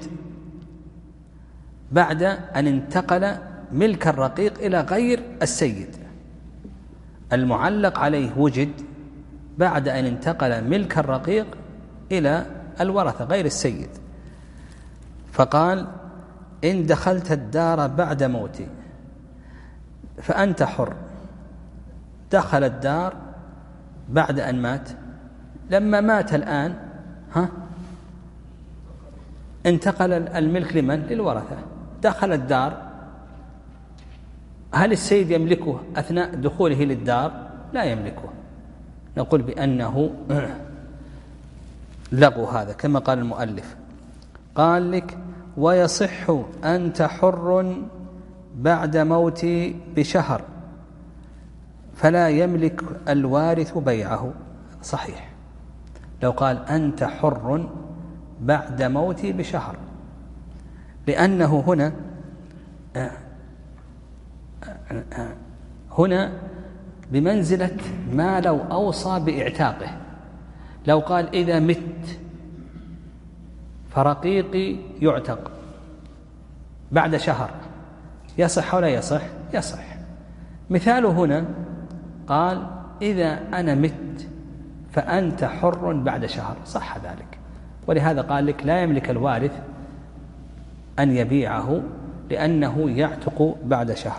بعد أن انتقل ملك الرقيق إلى غير السيد. المعلق عليه وجد بعد أن انتقل ملك الرقيق إلى الورثة غير السيد. فقال إن دخلت الدار بعد موتي فأنت حر، دخل الدار بعد أن مات. لما مات الآن ها انتقل الملك لمن؟ للورثة. دخل الدار، هل السيد يملكه أثناء دخوله للدار؟ لا يملكه، نقول بأنه لغو هذا كما قال المؤلف. قال لك ويصح أنت حر بعد موتي بشهر فلا يملك الوارث بيعه. صحيح، لو قال أنت حر بعد موتي بشهر، لأنه هنا هنا بمنزلة ما لو أوصى بإعتاقه. لو قال إذا مت فرقيقي يعتق بعد شهر، يصح ولا يصح؟ يصح. مثاله هنا قال إذا أنا مت فأنت حر بعد شهر، صح ذلك. ولهذا قال لك لا يملك الوارث أن يبيعه لأنه يعتق بعد شهر.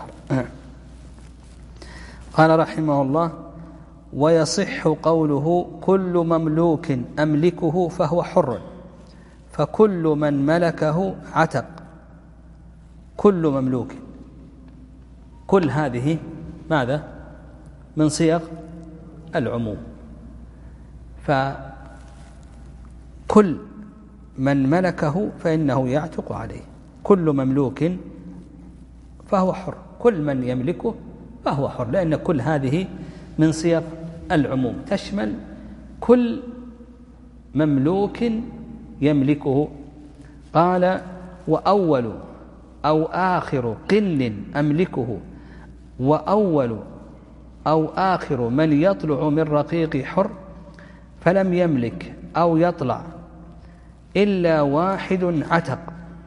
قال رحمه الله ويصح قوله كل مملوك أملكه فهو حر، فكل من ملكه عتق. كل مملوك، كل هذه ماذا؟ من صيغ العموم، فكل من ملكه فإنه يعتق عليه. كل مملوك فهو حر، كل من يملكه فهو حر، لأن كل هذه من صيغ العموم تشمل كل مملوك يملكه. قال وأول أو آخر قن أملكه، وأول أو آخر من يطلع من رقيق حر فلم يملك أو يطلع إلا واحد عتق.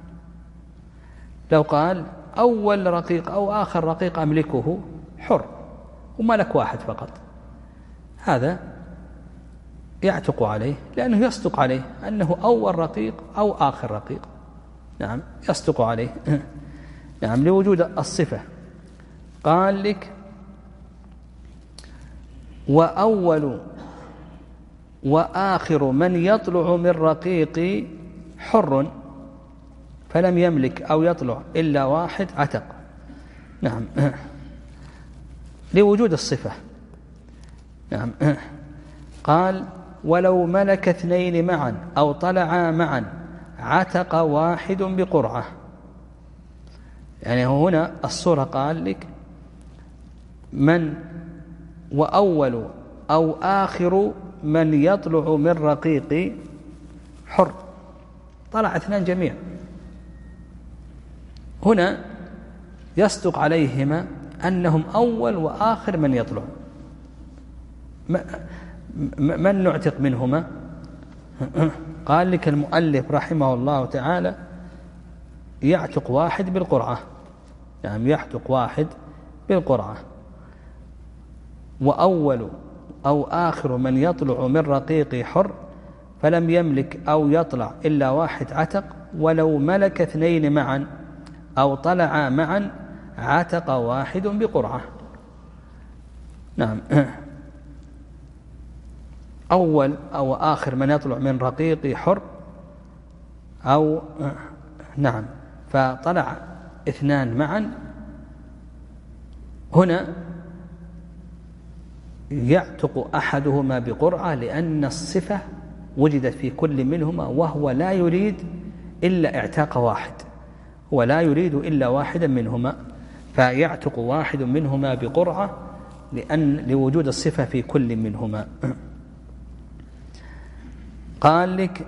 لو قال أول رقيق أو آخر رقيق أملكه حر وملك واحد فقط، هذا يعتق عليه لأنه يصدق عليه أنه أول رقيق أو آخر رقيق. نعم، يصدق عليه. نعم، لوجود الصفة. قال لك وأول وآخر من يطلع من رقيق حر فلم يملك أو يطلع إلا واحد عتق. نعم، لوجود الصفة. نعم. قال ولو ملك اثنين معا أو طلعا معا عتق واحد بقرعة. يعني هنا الصورة قال لك من وأول أو آخر من يطلع من رقيق حر، طلع اثنان جميع، هنا يصدق عليهما أنهم أول وآخر من يطلع. من نعتق منهما؟ قال لك المؤلف رحمه الله تعالى يعتق واحد بالقرعة. يعني يعتق واحد بالقرعة. وأول أو آخر من يطلع من رقيق حر فلم يملك أو يطلع إلا واحد عتق ولو ملك اثنين معا أو طلع معا عتق واحد بقرعة. نعم. أول أو آخر من يطلع من رقيق حر، أو نعم فطلع اثنان معا، هنا يعتق أحدهما بقرعة لأن الصفة وجدت في كل منهما، وهو لا يريد إلا اعتاق واحد، هو لا يريد إلا واحدا منهما، فيعتق واحد منهما بقرعة لأن لوجود الصفة في كل منهما. قال لك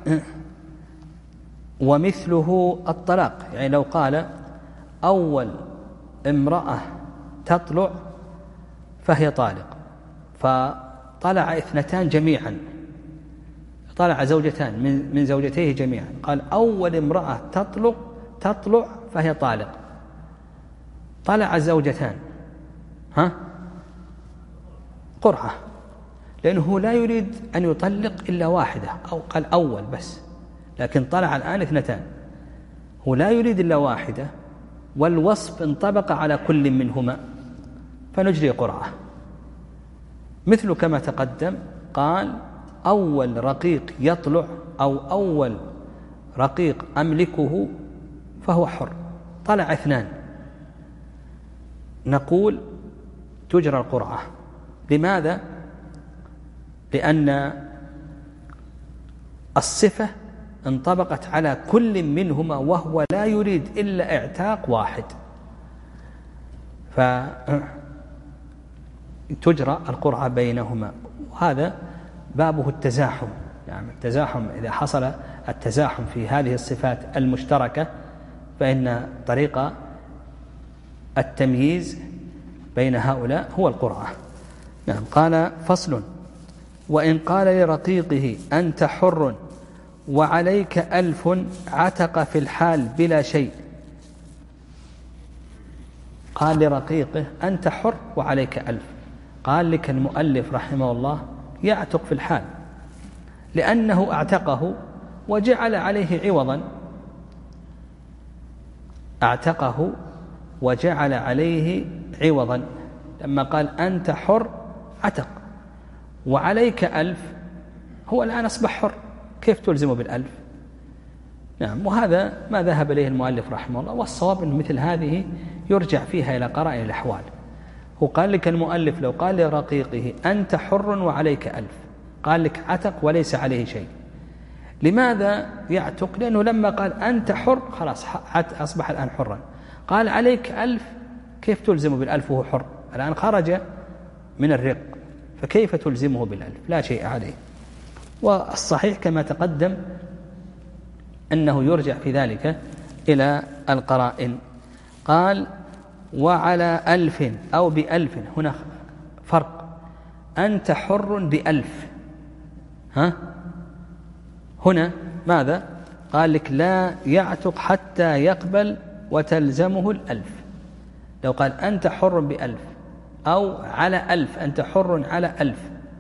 ومثله الطلاق، يعني لو قال أول امرأة تطلع فهي طالق، فطلع اثنتان جميعا، طلع زوجتان من من زوجتيه جميعا، قال أول امرأة تطلق تطلع فهي طالق، طلع زوجتان، ها قرعة، لأنه لا يريد أن يطلق إلا واحدة، أو قال أول بس، لكن طلع الآن اثنتان، هو لا يريد إلا واحدة، والوصف انطبق على كل منهما، فنجري قرعة. مثل كما تقدم، قال أول رقيق يطلع أو أول رقيق أملكه فهو حر، طلع اثنان، نقول تجرى القرعة. لماذا؟ لأن الصفة انطبقت على كل منهما، وهو لا يريد إلا اعتاق واحد، فتجرى القرعة بينهما. وهذا بابه التزاحم، يعني التزاحم إذا حصل التزاحم في هذه الصفات المشتركة فإن طريق التمييز بين هؤلاء هو القرعة. نعم. قال فصل: وإن قال لرقيقه أنت حر وعليك ألف عتق في الحال بلا شيء، قال لرقيقه أنت حر وعليك ألف، قال لك المؤلف رحمه الله يعتق في الحال، لأنه اعتقه وجعل عليه عوضا، اعتقه وجعل عليه عوضا، لما قال أنت حر عتق وعليك ألف، هو الآن أصبح حر، كيف تلزمه بالألف؟ نعم. وهذا ما ذهب إليه المؤلف رحمه الله، والصواب أن مثل هذه يرجع فيها إلى قرائن الأحوال. هو قال لك المؤلف لو قال لرقيقه أنت حر وعليك ألف، قال لك عتق وليس عليه شيء، لماذا يعتق؟ لأنه لما قال أنت حر خلاص أصبح الآن حرا، قال عليك ألف، كيف تلزمه بالألف وهو حر؟ الآن خرج من الرق، فكيف تلزمه بالألف؟ لا شيء عليه. والصحيح كما تقدم أنه يرجع في ذلك إلى القرائن. قال وعلى ألف أو بألف، هنا فرق، أنت حر بألف، ها هنا ماذا؟ قال لك لا يعتق حتى يقبل وتلزمه الألف. لو قال أنت حر بألف أو على ألف، أنت حر على ألف،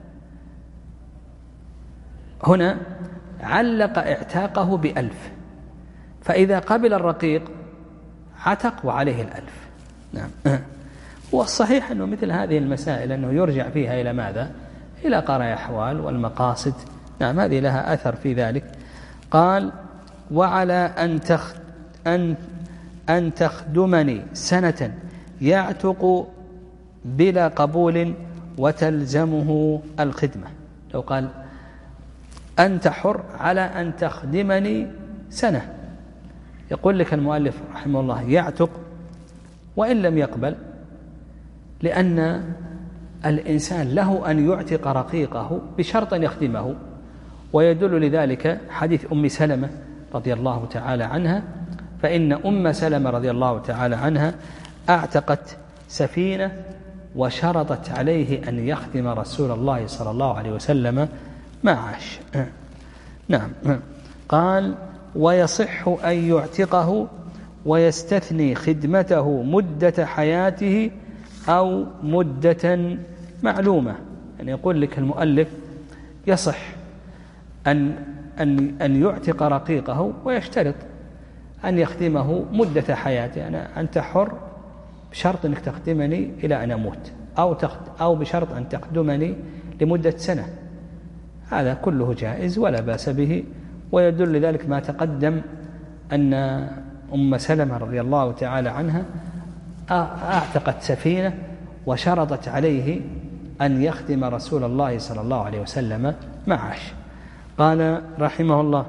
هنا علق اعتاقه بألف، فإذا قبل الرقيق عتق وعليه الألف. نعم. والصحيح أنه مثل هذه المسائل أنه يرجع فيها إلى ماذا؟ إلى قرائن الأحوال والمقاصد. نعم، هذه لها أثر في ذلك. قال وعلى أن تخ أن أن تخدمني سنة يعتق بلا قبول وتلزمه الخدمة. لو قال أنت حر على أن تخدمني سنة، يقول لك المؤلف رحمه الله يعتق وإن لم يقبل، لأن الإنسان له أن يعتق رقيقه بشرط أن يخدمه، ويدل لذلك حديث أم سلمة رضي الله تعالى عنها، فإن أم سلمة رضي الله تعالى عنها أعتقت سفينة وشرطت عليه أن يخدم رسول الله صلى الله عليه وسلم ما عاش. نعم. قال ويصح أن يعتقه ويستثني خدمته مدة حياته أو مدة معلومة. يعني يقول لك المؤلف يصح أن, أن, أن يعتق رقيقه ويشترط أن يخدمه مدة حياته. أنا أنت حر بشرط أنك تخدمني إلى أن أموت، أو أو بشرط أن تخدمني لمدة سنة. هذا كله جائز ولا بأس به. ويدل لذلك ما تقدم أن أم سلمة رضي الله تعالى عنها أعتقت سفينة وشرطت عليه أن يخدم رسول الله صلى الله عليه وسلم معاش. قال رحمه الله: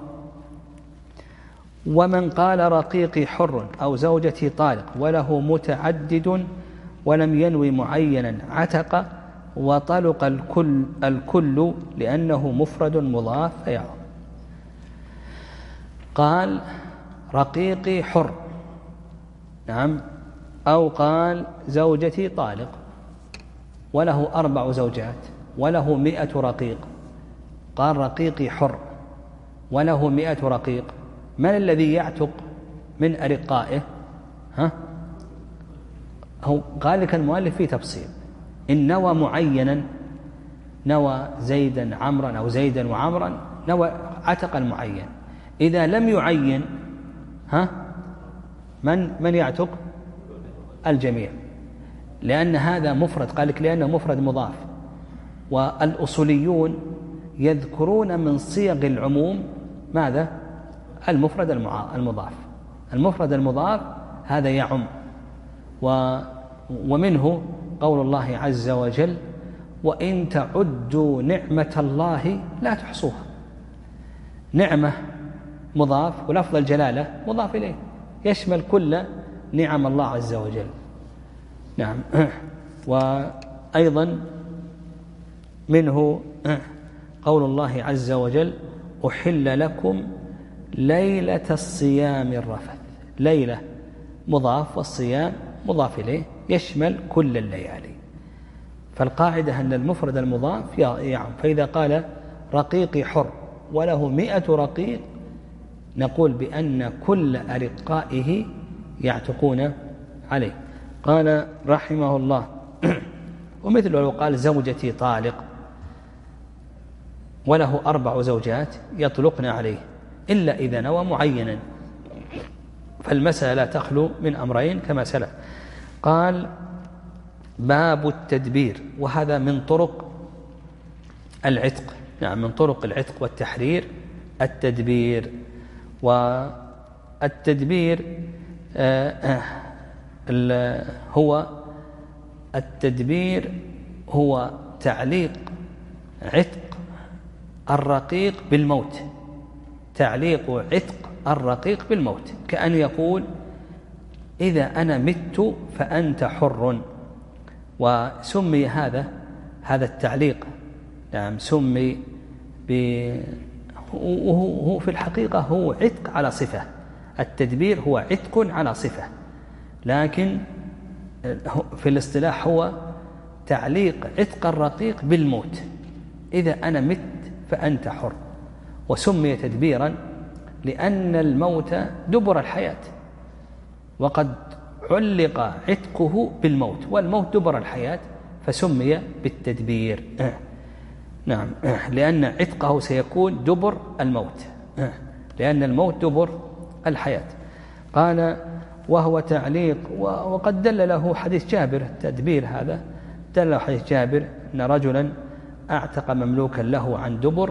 ومن قال رقيقي حر أو زوجتي طالق وله متعدد ولم ينوي معينا عتق وطلق الكل, الكل لأنه مفرد مضاف فيعم. قال رقيقي حر، نعم، أو قال زوجتي طالق وله أربع زوجات وله مئة رقيق. قال رقيقي حر وله مئة رقيق، من الذي يعتق من أرقائه؟ ها؟ هو قال لك المؤلف في تفصيل: إن نوى معينا، نوى زيدا عمرا أو زيدا وعمرا، نوى عتق المعين. إذا لم يعين، ها، من من يعتق؟ الجميع، لأن هذا مفرد. قال لك لأنه مفرد مضاف، والأصوليون يذكرون من صيغ العموم ماذا؟ المفرد المضاف. المفرد المضاف هذا يعم. ومنه قول الله عز وجل: وإن تعدوا نعمة الله لا تحصوها. نعمة مضاف، ولفظ الجلالة مضاف إليه، يشمل كل نعم الله عز وجل. نعم. وأيضا منه قول الله عز وجل: أحل لكم ليلة الصيام الرفث. ليلة مضاف والصيام مضاف إليه، يشمل كل الليالي. فالقاعدة أن المفرد المضاف يعم. فإذا قال رقيقي حر وله مئة رقيق، نقول بأن كل أرقائه يعتقون عليه. قال رحمه الله: ومثله لو قال زوجتي طالق وله أربع زوجات يطلقن عليه إلا إذا نوى معينا، فالمسألة لا تخلو من أمرين كما سلف. قال: باب التدبير، وهذا من طرق العتق. نعم، من طرق العتق والتحرير التدبير. والتدبير آه آه هو التدبير هو تعليق عتق الرقيق بالموت. تعليق عتق الرقيق بالموت، كأن يقول: إذا أنا مت فأنت حر. وسمي هذا هذا التعليق، نعم، سمي ب وهو في الحقيقة هو عتق على صفة. التدبير هو عتق على صفة، لكن في الاصطلاح هو تعليق عتق الرقيق بالموت. إذا أنا مت فأنت حر. وسمي تدبيرا لأن الموت دبر الحياة، وقد علق عتقه بالموت، والموت دبر الحياة، فسمي بالتدبير. نعم، لأن عتقه سيكون دبر الموت، لأن الموت دبر الحياة. قال: وهو تعليق. وقد دل له حديث جابر. التدبير هذا دل له حديث جابر أن رجلا أعتق مملوكا له عن دبر،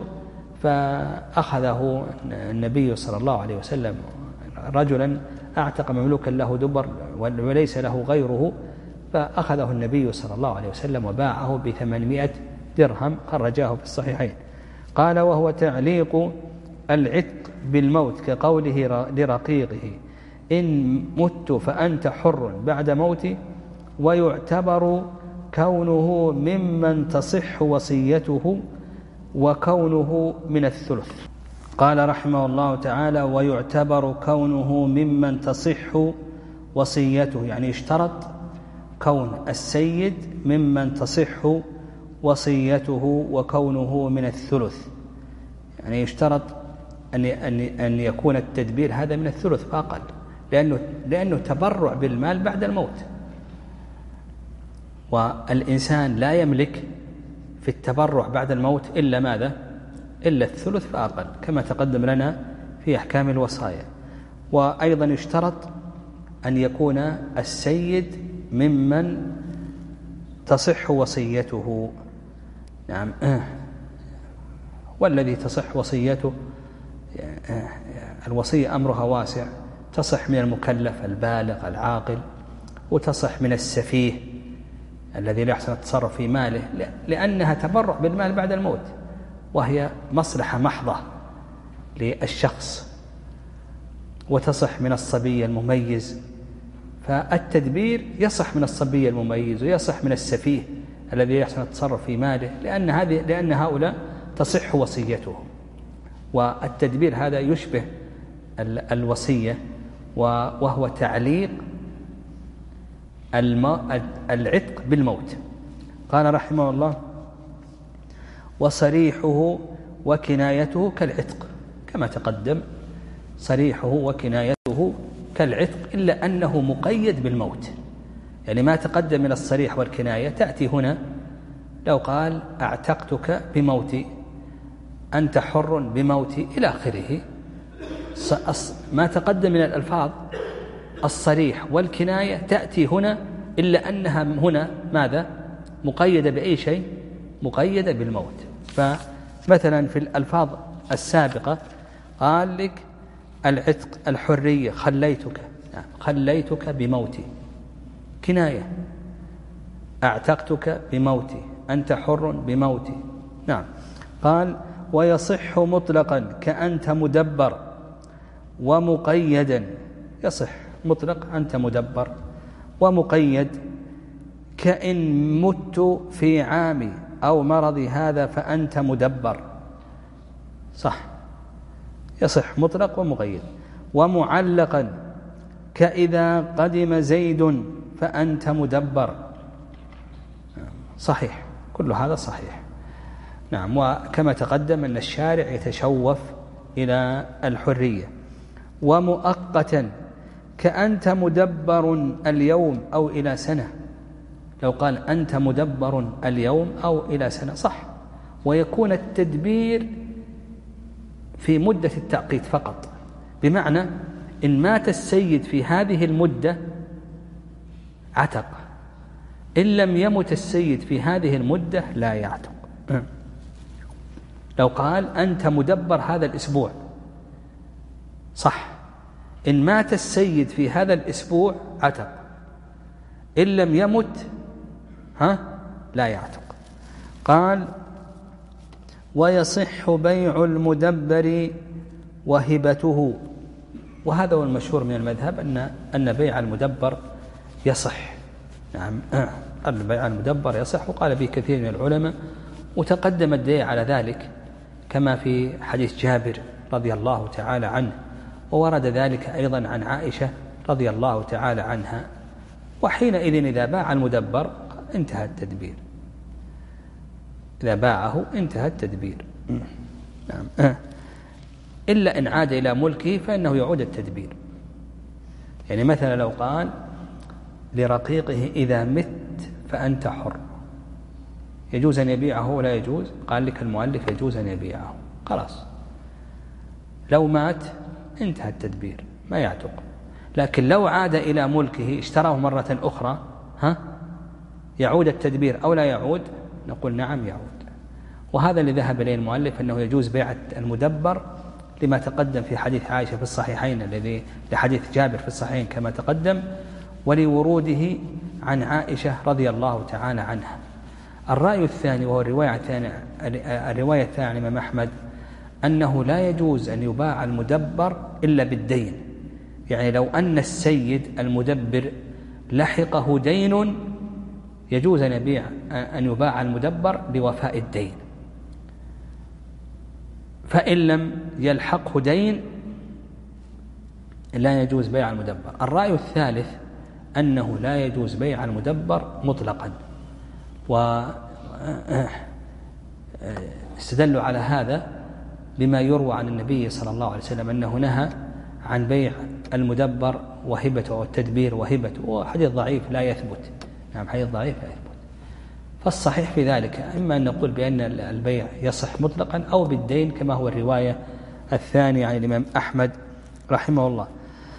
فأخذه النبي صلى الله عليه وسلم. رجلا أعتق مملوكا له دبر وليس له غيره، فأخذه النبي صلى الله عليه وسلم وباعه بثمانمائة درهم، خرجاه في الصحيحين. قال: وهو تعليق العتق بالموت كقوله لرقيقه: إن مت فأنت حر بعد موتي. ويعتبر كونه ممن تصح وصيته وكونه من الثلث. قال رحمه الله تعالى: ويعتبر كونه ممن تصح وصيته، يعني اشترط كون السيد ممن تصح وصيته وكونه من الثلث، يعني يشترط أن أن يكون التدبير هذا من الثلث فأقل، لأنه لأنه تبرع بالمال بعد الموت، والإنسان لا يملك في التبرع بعد الموت إلا ماذا؟ إلا الثلث فأقل، كما تقدم لنا في أحكام الوصايا. وأيضا يشترط أن يكون السيد ممن تصح وصيته. نعم. والذي تصح وصيته، الوصية أمرها واسع، تصح من المكلف البالغ العاقل، وتصح من السفيه الذي لا يحسن التصرف في ماله لأنها تبرع بالمال بعد الموت، وهي مصلحة محضة للشخص. وتصح من الصبي المميز، فالتدبير يصح من الصبي المميز ويصح من السفيه الذي لا يحسن التصرف في ماله، لأن هذه لأن هؤلاء تصح وصيتهم. والتدبير هذا يشبه الوصية، وهو تعليق العتق بالموت. قال رحمه الله: وصريحه وكنايته كالعتق، كما تقدم صريحه وكنايته كالعتق، إلا أنه مقيد بالموت. يعني ما تقدم من الصريح والكناية تأتي هنا لو قال: أعتقتك بموتي، أنت حر بموتي، إلى آخره. ما تقدم من الألفاظ الصريح والكناية تأتي هنا، إلا أنها هنا ماذا؟ مقيدة بأي شيء؟ مقيدة بالموت. فمثلا في الألفاظ السابقة قال لك العتق، الحرية، خليتك، يعني خليتك بموتي، كناية. أعتقتك بموتي، أنت حر بموتي. نعم. قال: ويصح مطلقا كأنت مدبر، ومقيدا، يصح مطلق أنت مدبر، ومقيد كإن مت في عامي أو مرضي هذا فأنت مدبر، صح، يصح مطلق ومقيد. ومعلقا كإذا قدم زيد فأنت مدبر، صحيح، كل هذا صحيح. نعم. وكما تقدم أن الشارع يتشوف إلى الحرية. ومؤقتا كأنت مدبر اليوم أو إلى سنة، لو قال أنت مدبر اليوم أو إلى سنة صح، ويكون التدبير في مدة التأقيت فقط، بمعنى إن مات السيد في هذه المدة عتق، إن لم يمت السيد في هذه المدة لا يعتق. لو قال أنت مدبر هذا الأسبوع صح، إن مات السيد في هذا الأسبوع عتق، إن لم يمت ها لا يعتق. قال: ويصح بيع المدبر وهبته. وهذا هو المشهور من المذهب أن أن بيع المدبر يصح. نعم، البيع المدبر يصح، وقال به كثير من العلماء، وتقدم الدليل على ذلك كما في حديث جابر رضي الله تعالى عنه، وورد ذلك أيضا عن عائشة رضي الله تعالى عنها. وحينئذ إذا باع المدبر انتهى التدبير، إذا باعه انتهى التدبير. نعم. إلا إن عاد إلى ملكه فإنه يعود التدبير. يعني مثلا لو قال لرقيقه إذا مت فأنت حر، يجوز أن يبيعه ولا يجوز؟ قال لك المؤلف يجوز أن يبيعه، خلاص. لو مات انتهى التدبير، ما يعتق. لكن لو عاد إلى ملكه اشتراه مرة أخرى، ها يعود التدبير أو لا يعود؟ نقول نعم يعود. وهذا اللي ذهب إليه المؤلف، أنه يجوز بيع المدبر لما تقدم في حديث عائشة في الصحيحين، الذي لحديث جابر في الصحيحين كما تقدم، ولوروده عن عائشة رضي الله تعالى عنها. الرأي الثاني وهو الرواية الثانية الرواية الثانية عن الإمام أحمد أنه لا يجوز أن يباع المدبر إلا بالدين. يعني لو أن السيد المدبر لحقه دين يجوز أن يبيع أن يباع المدبر لوفاء الدين، فإن لم يلحقه دين لا يجوز بيع المدبر. الرأي الثالث أنه لا يجوز بيع المدبر مطلقا، واستدلوا على هذا بما يروى عن النبي صلى الله عليه وسلم أنه نهى عن بيع المدبر وهبته والتدبير وهبته، وحديث ضعيف لا يثبت. نعم، حديث ضعيف لا يثبت. فالصحيح في ذلك إما أن نقول بأن البيع يصح مطلقا أو بالدين كما هو الرواية الثانية عن الإمام أحمد رحمه الله.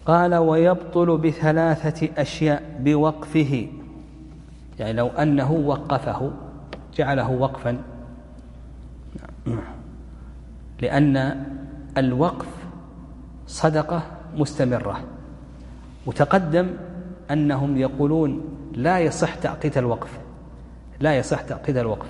قال ويبطل بثلاثة أشياء بوقفه، يعني لو أنه وقفه جعله وقفا، لأن الوقف صدقة مستمرة، وتقدم أنهم يقولون لا يصح تعقيد الوقف، لا يصح تعقيد الوقف.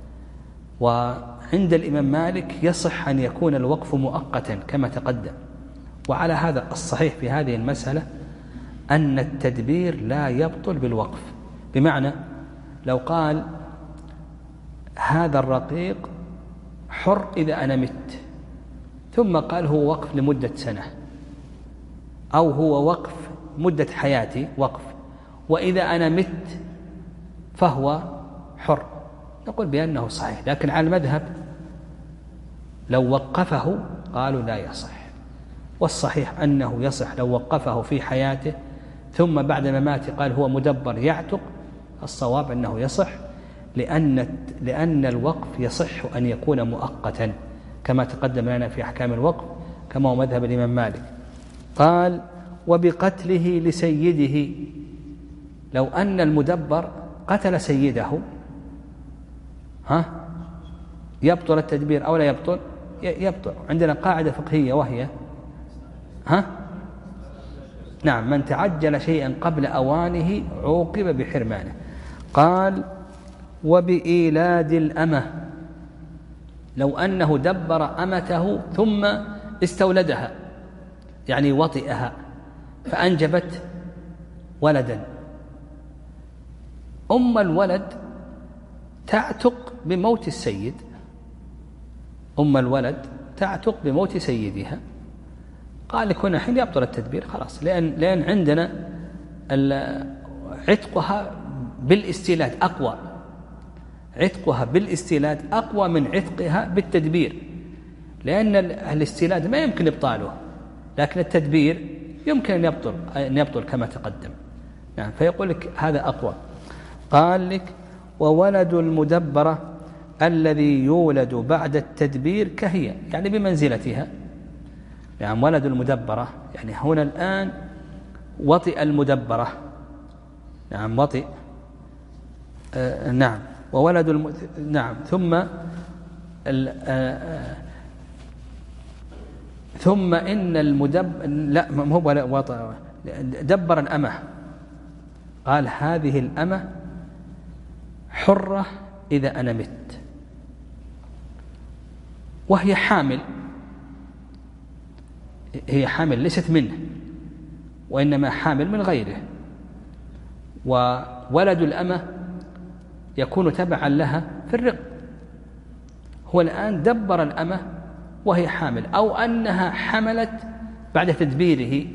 وعند الإمام مالك يصح أن يكون الوقف مؤقتا كما تقدم. وعلى هذا الصحيح في هذه المسألة أن التدبير لا يبطل بالوقف. بمعنى لو قال هذا الرقيق حر إذا أنا مت، ثم قال هو وقف لمدة سنة، أو هو وقف مدة حياتي وقف، وإذا أنا مت فهو حر، نقول بأنه صحيح. لكن على المذهب لو وقفه قالوا لا يصح، والصحيح أنه يصح لو وقفه في حياته ثم بعد مماته قال هو مدبر يعتق، الصواب أنه يصح، لأن لأن الوقف يصح أن يكون مؤقتا كما تقدم لنا في أحكام الوقف، كما هو مذهب الإمام مالك. قال وبقتله لسيده، لو أن المدبر قتل سيده ها يبطل التدبير أو لا يبطل؟ يبطل. عندنا قاعدة فقهية وهي ها نعم من تعجل شيئا قبل أوانه عوقب بحرمانه. قال وبإيلاد الأمة، لو أنه دبر أمته ثم استولدها، يعني وطئها فأنجبت ولدا، أم الولد تعتق بموت السيد، أم الولد تعتق بموت سيدها. قال لك هنا حين يبطل التدبير خلاص، لأن, لأن عندنا عتقها بالاستيلاد أقوى، عتقها بالاستيلاد أقوى من عتقها بالتدبير، لأن الاستيلاد ما يمكن إبطاله، لكن التدبير يمكن أن يبطل, أن يبطل كما تقدم. يعني فيقول لك هذا أقوى. قال لك وولد المدبرة الذي يولد بعد التدبير كهي، يعني بمنزلتها. يعني ولد المدبرة يعني هنا الآن وطئ المدبرة، نعم وطئ آه نعم وولد الم... نعم ثم ال... آه ثم إن المدبر لا ما هو وطئ دبر الأمة، قال هذه الأمة حرة إذا أنا مت، وهي حامل، هي حامل ليست منه وإنما حامل من غيره، وولد الأمة يكون تبعا لها في الرق. هو الآن دبر الأمة وهي حامل، أو أنها حملت بعد تدبيره،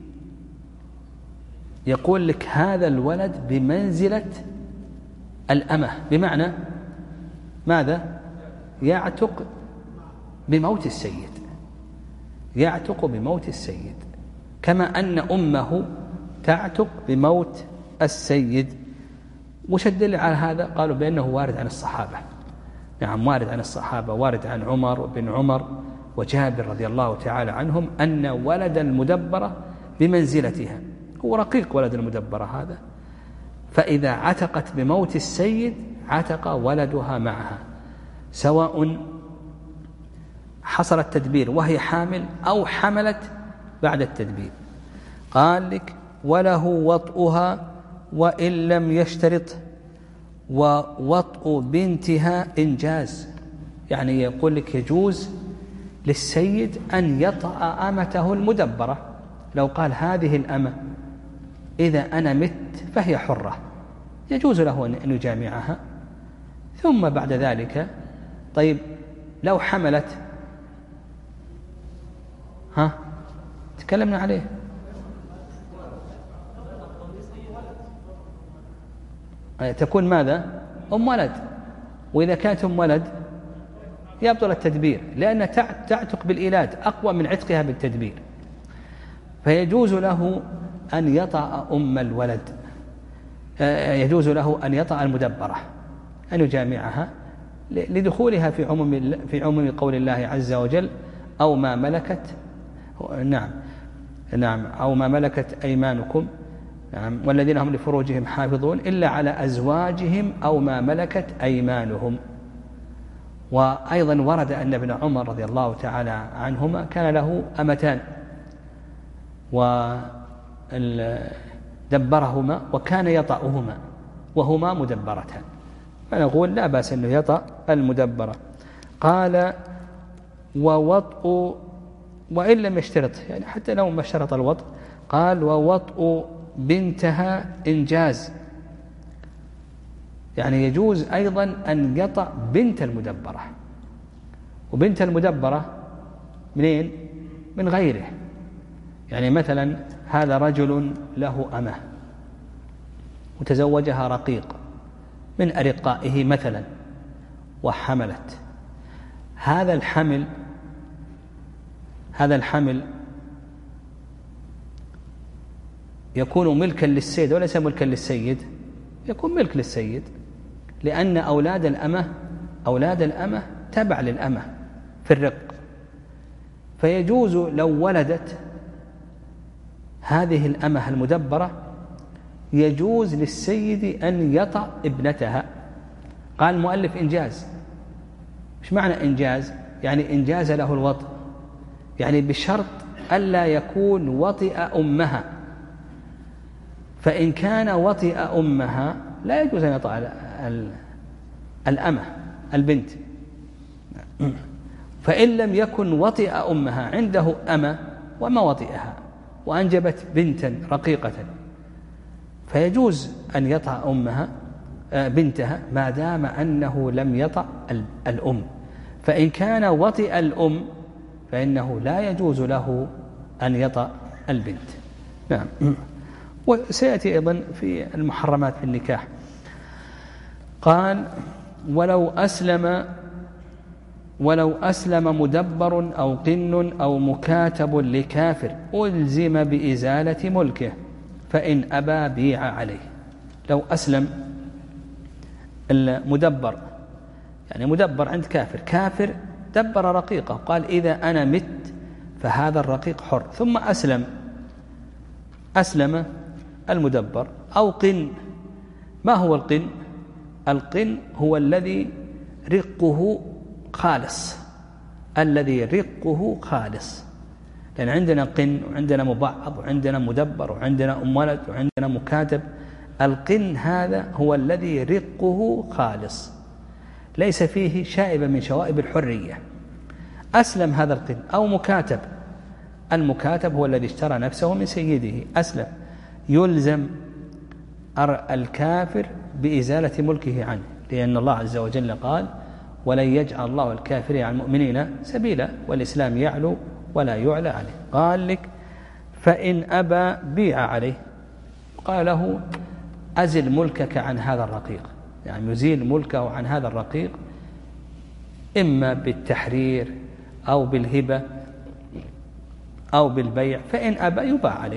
يقول لك هذا الولد بمنزلة الأمة، بمعنى ماذا؟ يعتق بموت السيد، يعتق بموت السيد، كما أن أمه تعتق بموت السيد. وش الدليل على هذا؟ قالوا بأنه وارد عن الصحابة، نعم وارد عن الصحابة، وارد عن عمر وابن عمر وجابر رضي الله تعالى عنهم أن ولد المدبرة بمنزلتها، هو رقيق ولد المدبرة هذا، فإذا عتقت بموت السيد عتق ولدها معها، سواء حصل التدبير وهي حامل أو حملت بعد التدبير. قال لك وله وطئها وإن لم يشترط، ووطء بنتها إنجاز، يعني يقول لك يجوز للسيد أن يطأ أمته المدبرة، لو قال هذه الأمة إذا أنا مت فهي حرة، يجوز له أن يجامعها، ثم بعد ذلك طيب لو حملت ها تكلمنا عليه تكون ماذا؟ أم ولد، وإذا كانت أم ولد يبطل التدبير، لأن تعتق بالإيلاد أقوى من عتقها بالتدبير، فيجوز له أن يطأ أم الولد، يجوز له أن يطأ المدبرة، أن يجامعها لدخولها في عموم في عموم قول الله عز وجل أو ما ملكت. نعم. نعم أو ما ملكت أيمانكم نعم والذين هم لفروجهم حافظون إلا على أزواجهم أو ما ملكت أيمانهم. وأيضا ورد أن ابن عمر رضي الله تعالى عنهما كان له أمتان ودبرهما وكان يطأهما وهما مدبرتان، فنقول لا بأس أنه يطأ المدبرة. قال ووطء وإن لم يشترط، يعني حتى لو ما اشترط الوطء، قال ووطء بنتها إنجاز، يعني يجوز أيضا أن يطأ بنت المدبرة. وبنت المدبرة منين؟ من غيره، يعني مثلا هذا رجل له أمة وتزوجها رقيق من أرقائه مثلا وحملت، هذا الحمل هذا الحمل يكون ملكا للسيد وليس ملكا للسيد، يكون ملك للسيد، لأن أولاد الأمة أولاد الأمة تبع للأمة في الرق، فيجوز لو ولدت هذه الأمة المدبرة يجوز للسيد أن يطأ ابنتها. قال المؤلف إنجاز، مش معنى إنجاز؟ يعني إنجاز له الوطء، يعني بشرط ألا يكون وطئ أمها، فإن كان وطئ أمها لا يجوز أن يطأ الأمة البنت. فإن لم يكن وطئ أمها، عنده أمة وما وطئها وأنجبت بنتا رقيقة، فيجوز أن يطأ أمها بنتها ما دام أنه لم يطأ الأم. فإن كان وطئ الأم فإنه لا يجوز له أن يطأ البنت. نعم. وسيأتي أيضا في المحرمات في النكاح. قال ولو أسلم ولو أسلم مدبر أو قن أو مكاتب لكافر ألزم بإزالة ملكه فإن أبى بيع عليه. لو أسلم المدبر، يعني مدبر عند كافر، كافر دبر رقيقه قال إذا أنا مت فهذا الرقيق حر، ثم أسلم أسلم المدبر. أو قن. ما هو القن؟ القن هو الذي رقه خالص، الذي رقه خالص، لأن عندنا قن وعندنا مبعض وعندنا مدبر وعندنا أم ولد وعندنا مكاتب. القن هذا هو الذي رقه خالص ليس فيه شائبة من شوائب الحرية. أسلم هذا القن. أو مكاتب. المكاتب هو الذي اشترى نفسه من سيده، أسلم، يلزم الكافر بإزالة ملكه عنه، لأن الله عز وجل قال ولن يجعل الله الكافرين على المؤمنين سبيلا والإسلام يعلو ولا يعلى عليه. قال لك فإن أبى بيع عليه، قال له أزل ملكك عن هذا الرقيق، يعني يزيل ملكه عن هذا الرقيق إما بالتحرير أو بالهبة أو بالبيع. فإن أبى يباع عليه،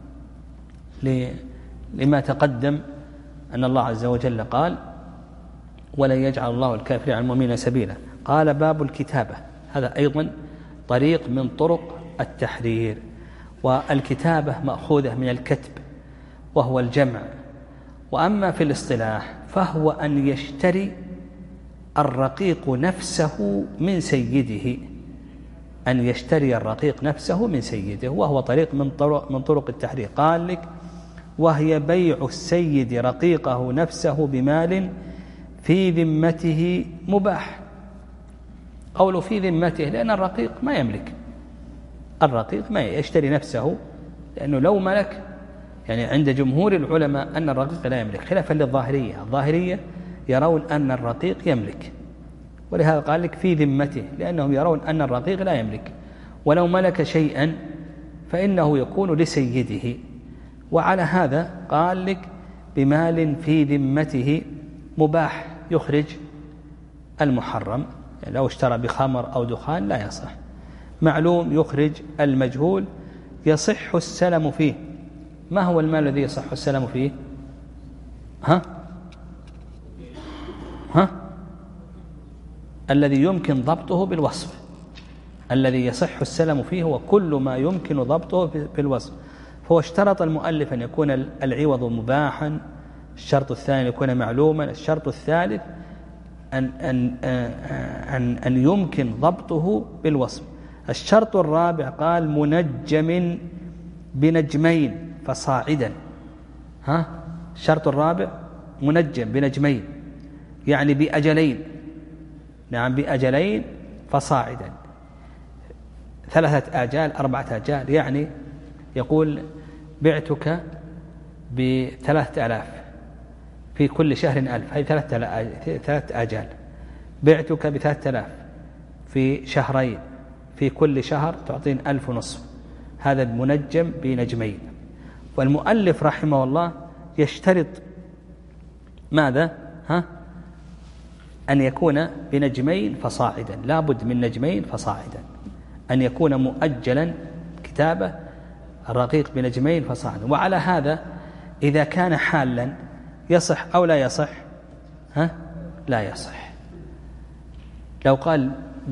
لما تقدم أن الله عز وجل قال ولن يجعل الله الكافرين على المؤمنين سبيلا. قال باب الكتابة، هذا أيضا طريق من طرق التحرير. والكتابة مأخوذة من الكتب وهو الجمع. وأما في الاصطلاح فهو أن يشتري الرقيق نفسه من سيده، أن يشتري الرقيق نفسه من سيده، وهو طريق من طرق, من طرق التحرير. قال لك وهي بيع السيد رقيقه نفسه بمال في ذمته مباح. قوله في ذمته لأن الرقيق ما يملك، الرقيق ما يشتري نفسه، لأنه لو ملك، يعني عند جمهور العلماء أن الرقيق لا يملك، خلافا للظاهرية. الظاهرية يرون أن الرقيق يملك، ولهذا قال لك في ذمته، لأنهم يرون أن الرقيق لا يملك، ولو ملك شيئا فإنه يكون لسيده. وعلى هذا قال لك بمال في ذمته مباح يخرج المحرم، يعني لو اشترى بخمر أو دخان لا يصح. معلوم يخرج المجهول، يصح السلم فيه. ما هو المال الذي يصح السلم فيه؟ ها؟ ها؟ الذي يمكن ضبطه بالوصف، الذي يصح السلم فيه هو كل ما يمكن ضبطه في الوصف. فهو اشترط المؤلف أن يكون العوض مباحا، الشرط الثاني أن يكون معلوما، الشرط الثالث أن, أن, أن, أن يمكن ضبطه بالوصف. الشرط الرابع قال منجم بنجمين فصاعدا. ها الشرط الرابع منجم بنجمين يعني بأجلين، نعم بأجلين فصاعدا، ثلاثة آجال أربعة آجال، يعني يقول بعتك بثلاثة آلاف في كل شهر ألف، هذه ثلاثة آجال. بعتك بثلاثة آلاف في شهرين، في كل شهر تعطين ألف ونصف، هذا المنجم بنجمين. والمؤلف رحمه الله يشترط ماذا؟ ها أن يكون بنجمين فصاعدا، لا بد من نجمين فصاعدا، أن يكون مؤجلا كتابة الرقيق بنجمين فصاعدا. وعلى هذا إذا كان حالا يصح أو لا يصح؟ ها لا يصح. لو قال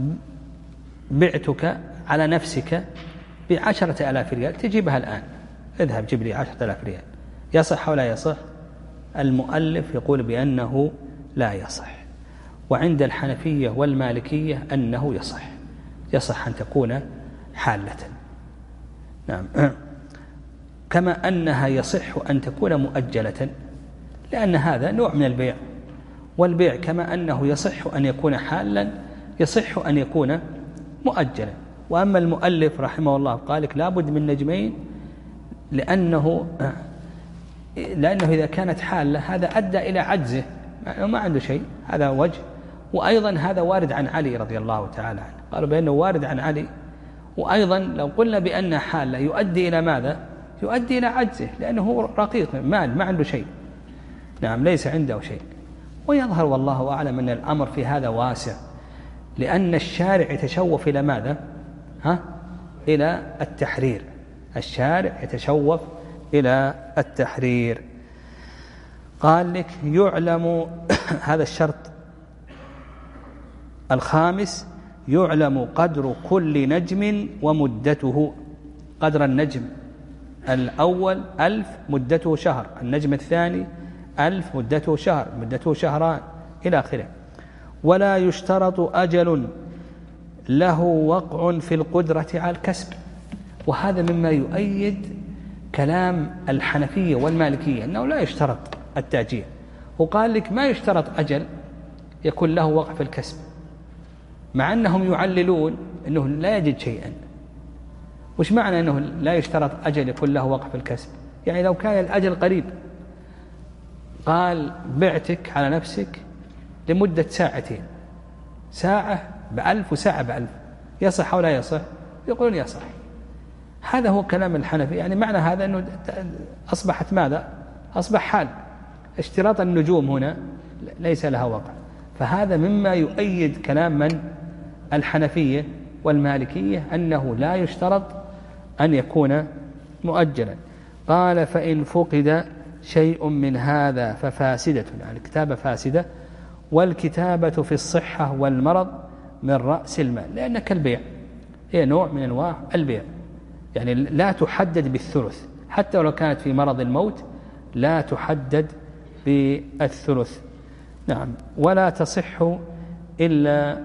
بعتك على نفسك بعشرة آلاف ريال تجيبها الآن، اذهب جيب لي عشرة آلاف ريال، يصح أو لا يصح؟ المؤلف يقول بأنه لا يصح. وعند الحنفية والمالكية أنه يصح، يصح أن تكون حالة، نعم، كما أنها يصح أن تكون مؤجلة، لأن هذا نوع من البيع، والبيع كما أنه يصح أن يكون حالا يصح أن يكون مؤجلا. وأما المؤلف رحمه الله قال لك لابد من نجمين، لأنه لأنه إذا كانت حالة هذا أدى إلى عجزه، ما عنده شيء، هذا وجه. وأيضا هذا وارد عن علي رضي الله تعالى عنه، قالوا بأنه وارد عن علي. وأيضا لو قلنا بأن حالة يؤدي إلى ماذا؟ يؤدي إلى عجزه، لأنه رقيق مال ما عنده شيء، نعم ليس عنده شيء. ويظهر والله أعلم أن الأمر في هذا واسع، لأن الشارع يتشوف إلى ماذا؟ ها؟ إلى التحرير، الشارع يتشوف إلى التحرير. قال لك يعلم هذا الشرط الخامس، يعلم قدر كل نجم ومدته. قدر النجم الأول ألف مدته شهر، النجم الثاني ألف مدته شهر، مدته شهران إلى آخره. ولا يشترط أجل له وقع في القدرة على الكسب. وهذا مما يؤيد كلام الحنفية والمالكية أنه لا يشترط التأجيل. وقال لك ما يشترط أجل يكون له وقع في الكسب، مع أنهم يعللون أنه لا يجد شيئا. وش معنى أنه لا يشترط أجل يكون له وقع في الكسب؟ يعني لو كان الأجل قريب، قال بعتك على نفسك لمدة ساعتين، ساعة بألف وساعة بألف، يصح أو لا يصح؟ يقولون يصح. هذا هو كلام الحنفي. يعني معنى هذا أنه أصبحت ماذا؟ أصبح حال. اشتراط النجوم هنا ليس لها وقع. فهذا مما يؤيد كلام من؟ الحنفية والمالكية، أنه لا يشترط أن يكون مؤجلا. قال فإن فقد شيء من هذا ففاسدة، يعني الكتابة فاسدة، والكتابة في الصحة والمرض من رأس المال، لأن كالبيع، هي نوع من أنواع البيع، يعني لا تحدد بالثلث، حتى ولو كانت في مرض الموت لا تحدد بالثلث، نعم. ولا تصح إلا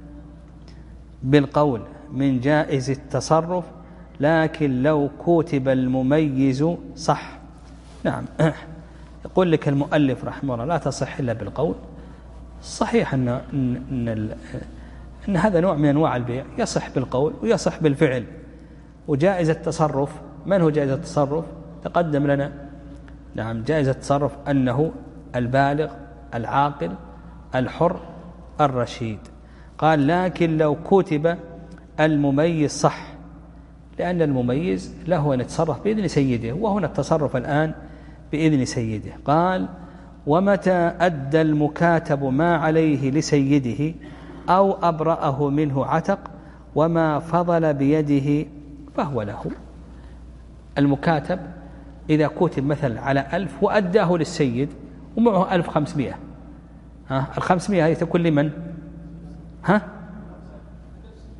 بالقول من جائز التصرف، لكن لو كتب المميز صح، نعم. يقول لك المؤلف رحمه الله لا تصح إلا بالقول. صحيح أن, إن, إن هذا نوع من أنواع البيع، يصح بالقول ويصح بالفعل. وجائز التصرف، من هو جائز التصرف؟ تقدم لنا، نعم. جائز التصرف أنه البالغ العاقل الحر الرشيد. قال لكن لو كتب المميز صح، لأن المميز له أن يتصرف بإذن سيده، وهنا التصرف الآن بإذن سيده. قال ومتى أدى المكاتب ما عليه لسيده أو أبرأه منه عتق، وما فضل بيده فهو له. المكاتب إذا كتب مثل على ألف وأداه للسيد ومعه ألف خمسمائة، ها الخمسمائة هذه تكون لمن؟ ها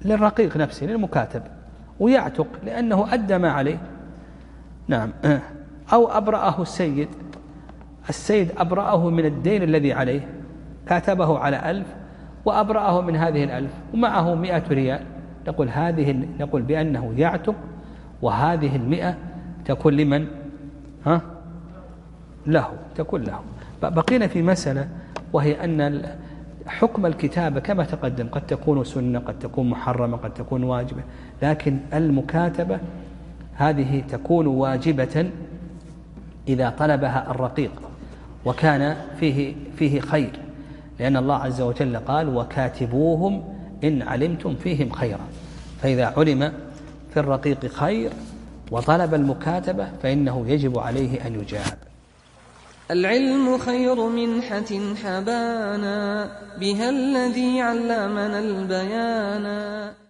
للرقيق نفسه للمكاتب، ويعتق لأنه أدى ما عليه. نعم. أو أبرأه السيد، السيد أبرأه من الدين الذي عليه، كاتبه على ألف وأبرأه من هذه الألف ومعه مئة ريال، نقول هذه نقول بأنه يعتق، وهذه المئة تكون لمن؟ ها؟ له، تكون له. بقينا في مسألة، وهي أن حكم الكتابة كما تقدم قد تكون سنة، قد تكون محرمة، قد تكون واجبة، لكن المكاتبة هذه تكون واجبة إذا طلبها الرقيق وكان فيه فيه خير، لأن الله عز وجل قال وكاتبوهم إن علمتم فيهم خيرا. فإذا علم في الرقيق خير وطلب المكاتبة فإنه يجب عليه أن يجاب. العلم خير منحة حبانا، بها الذي علمنا البيانا.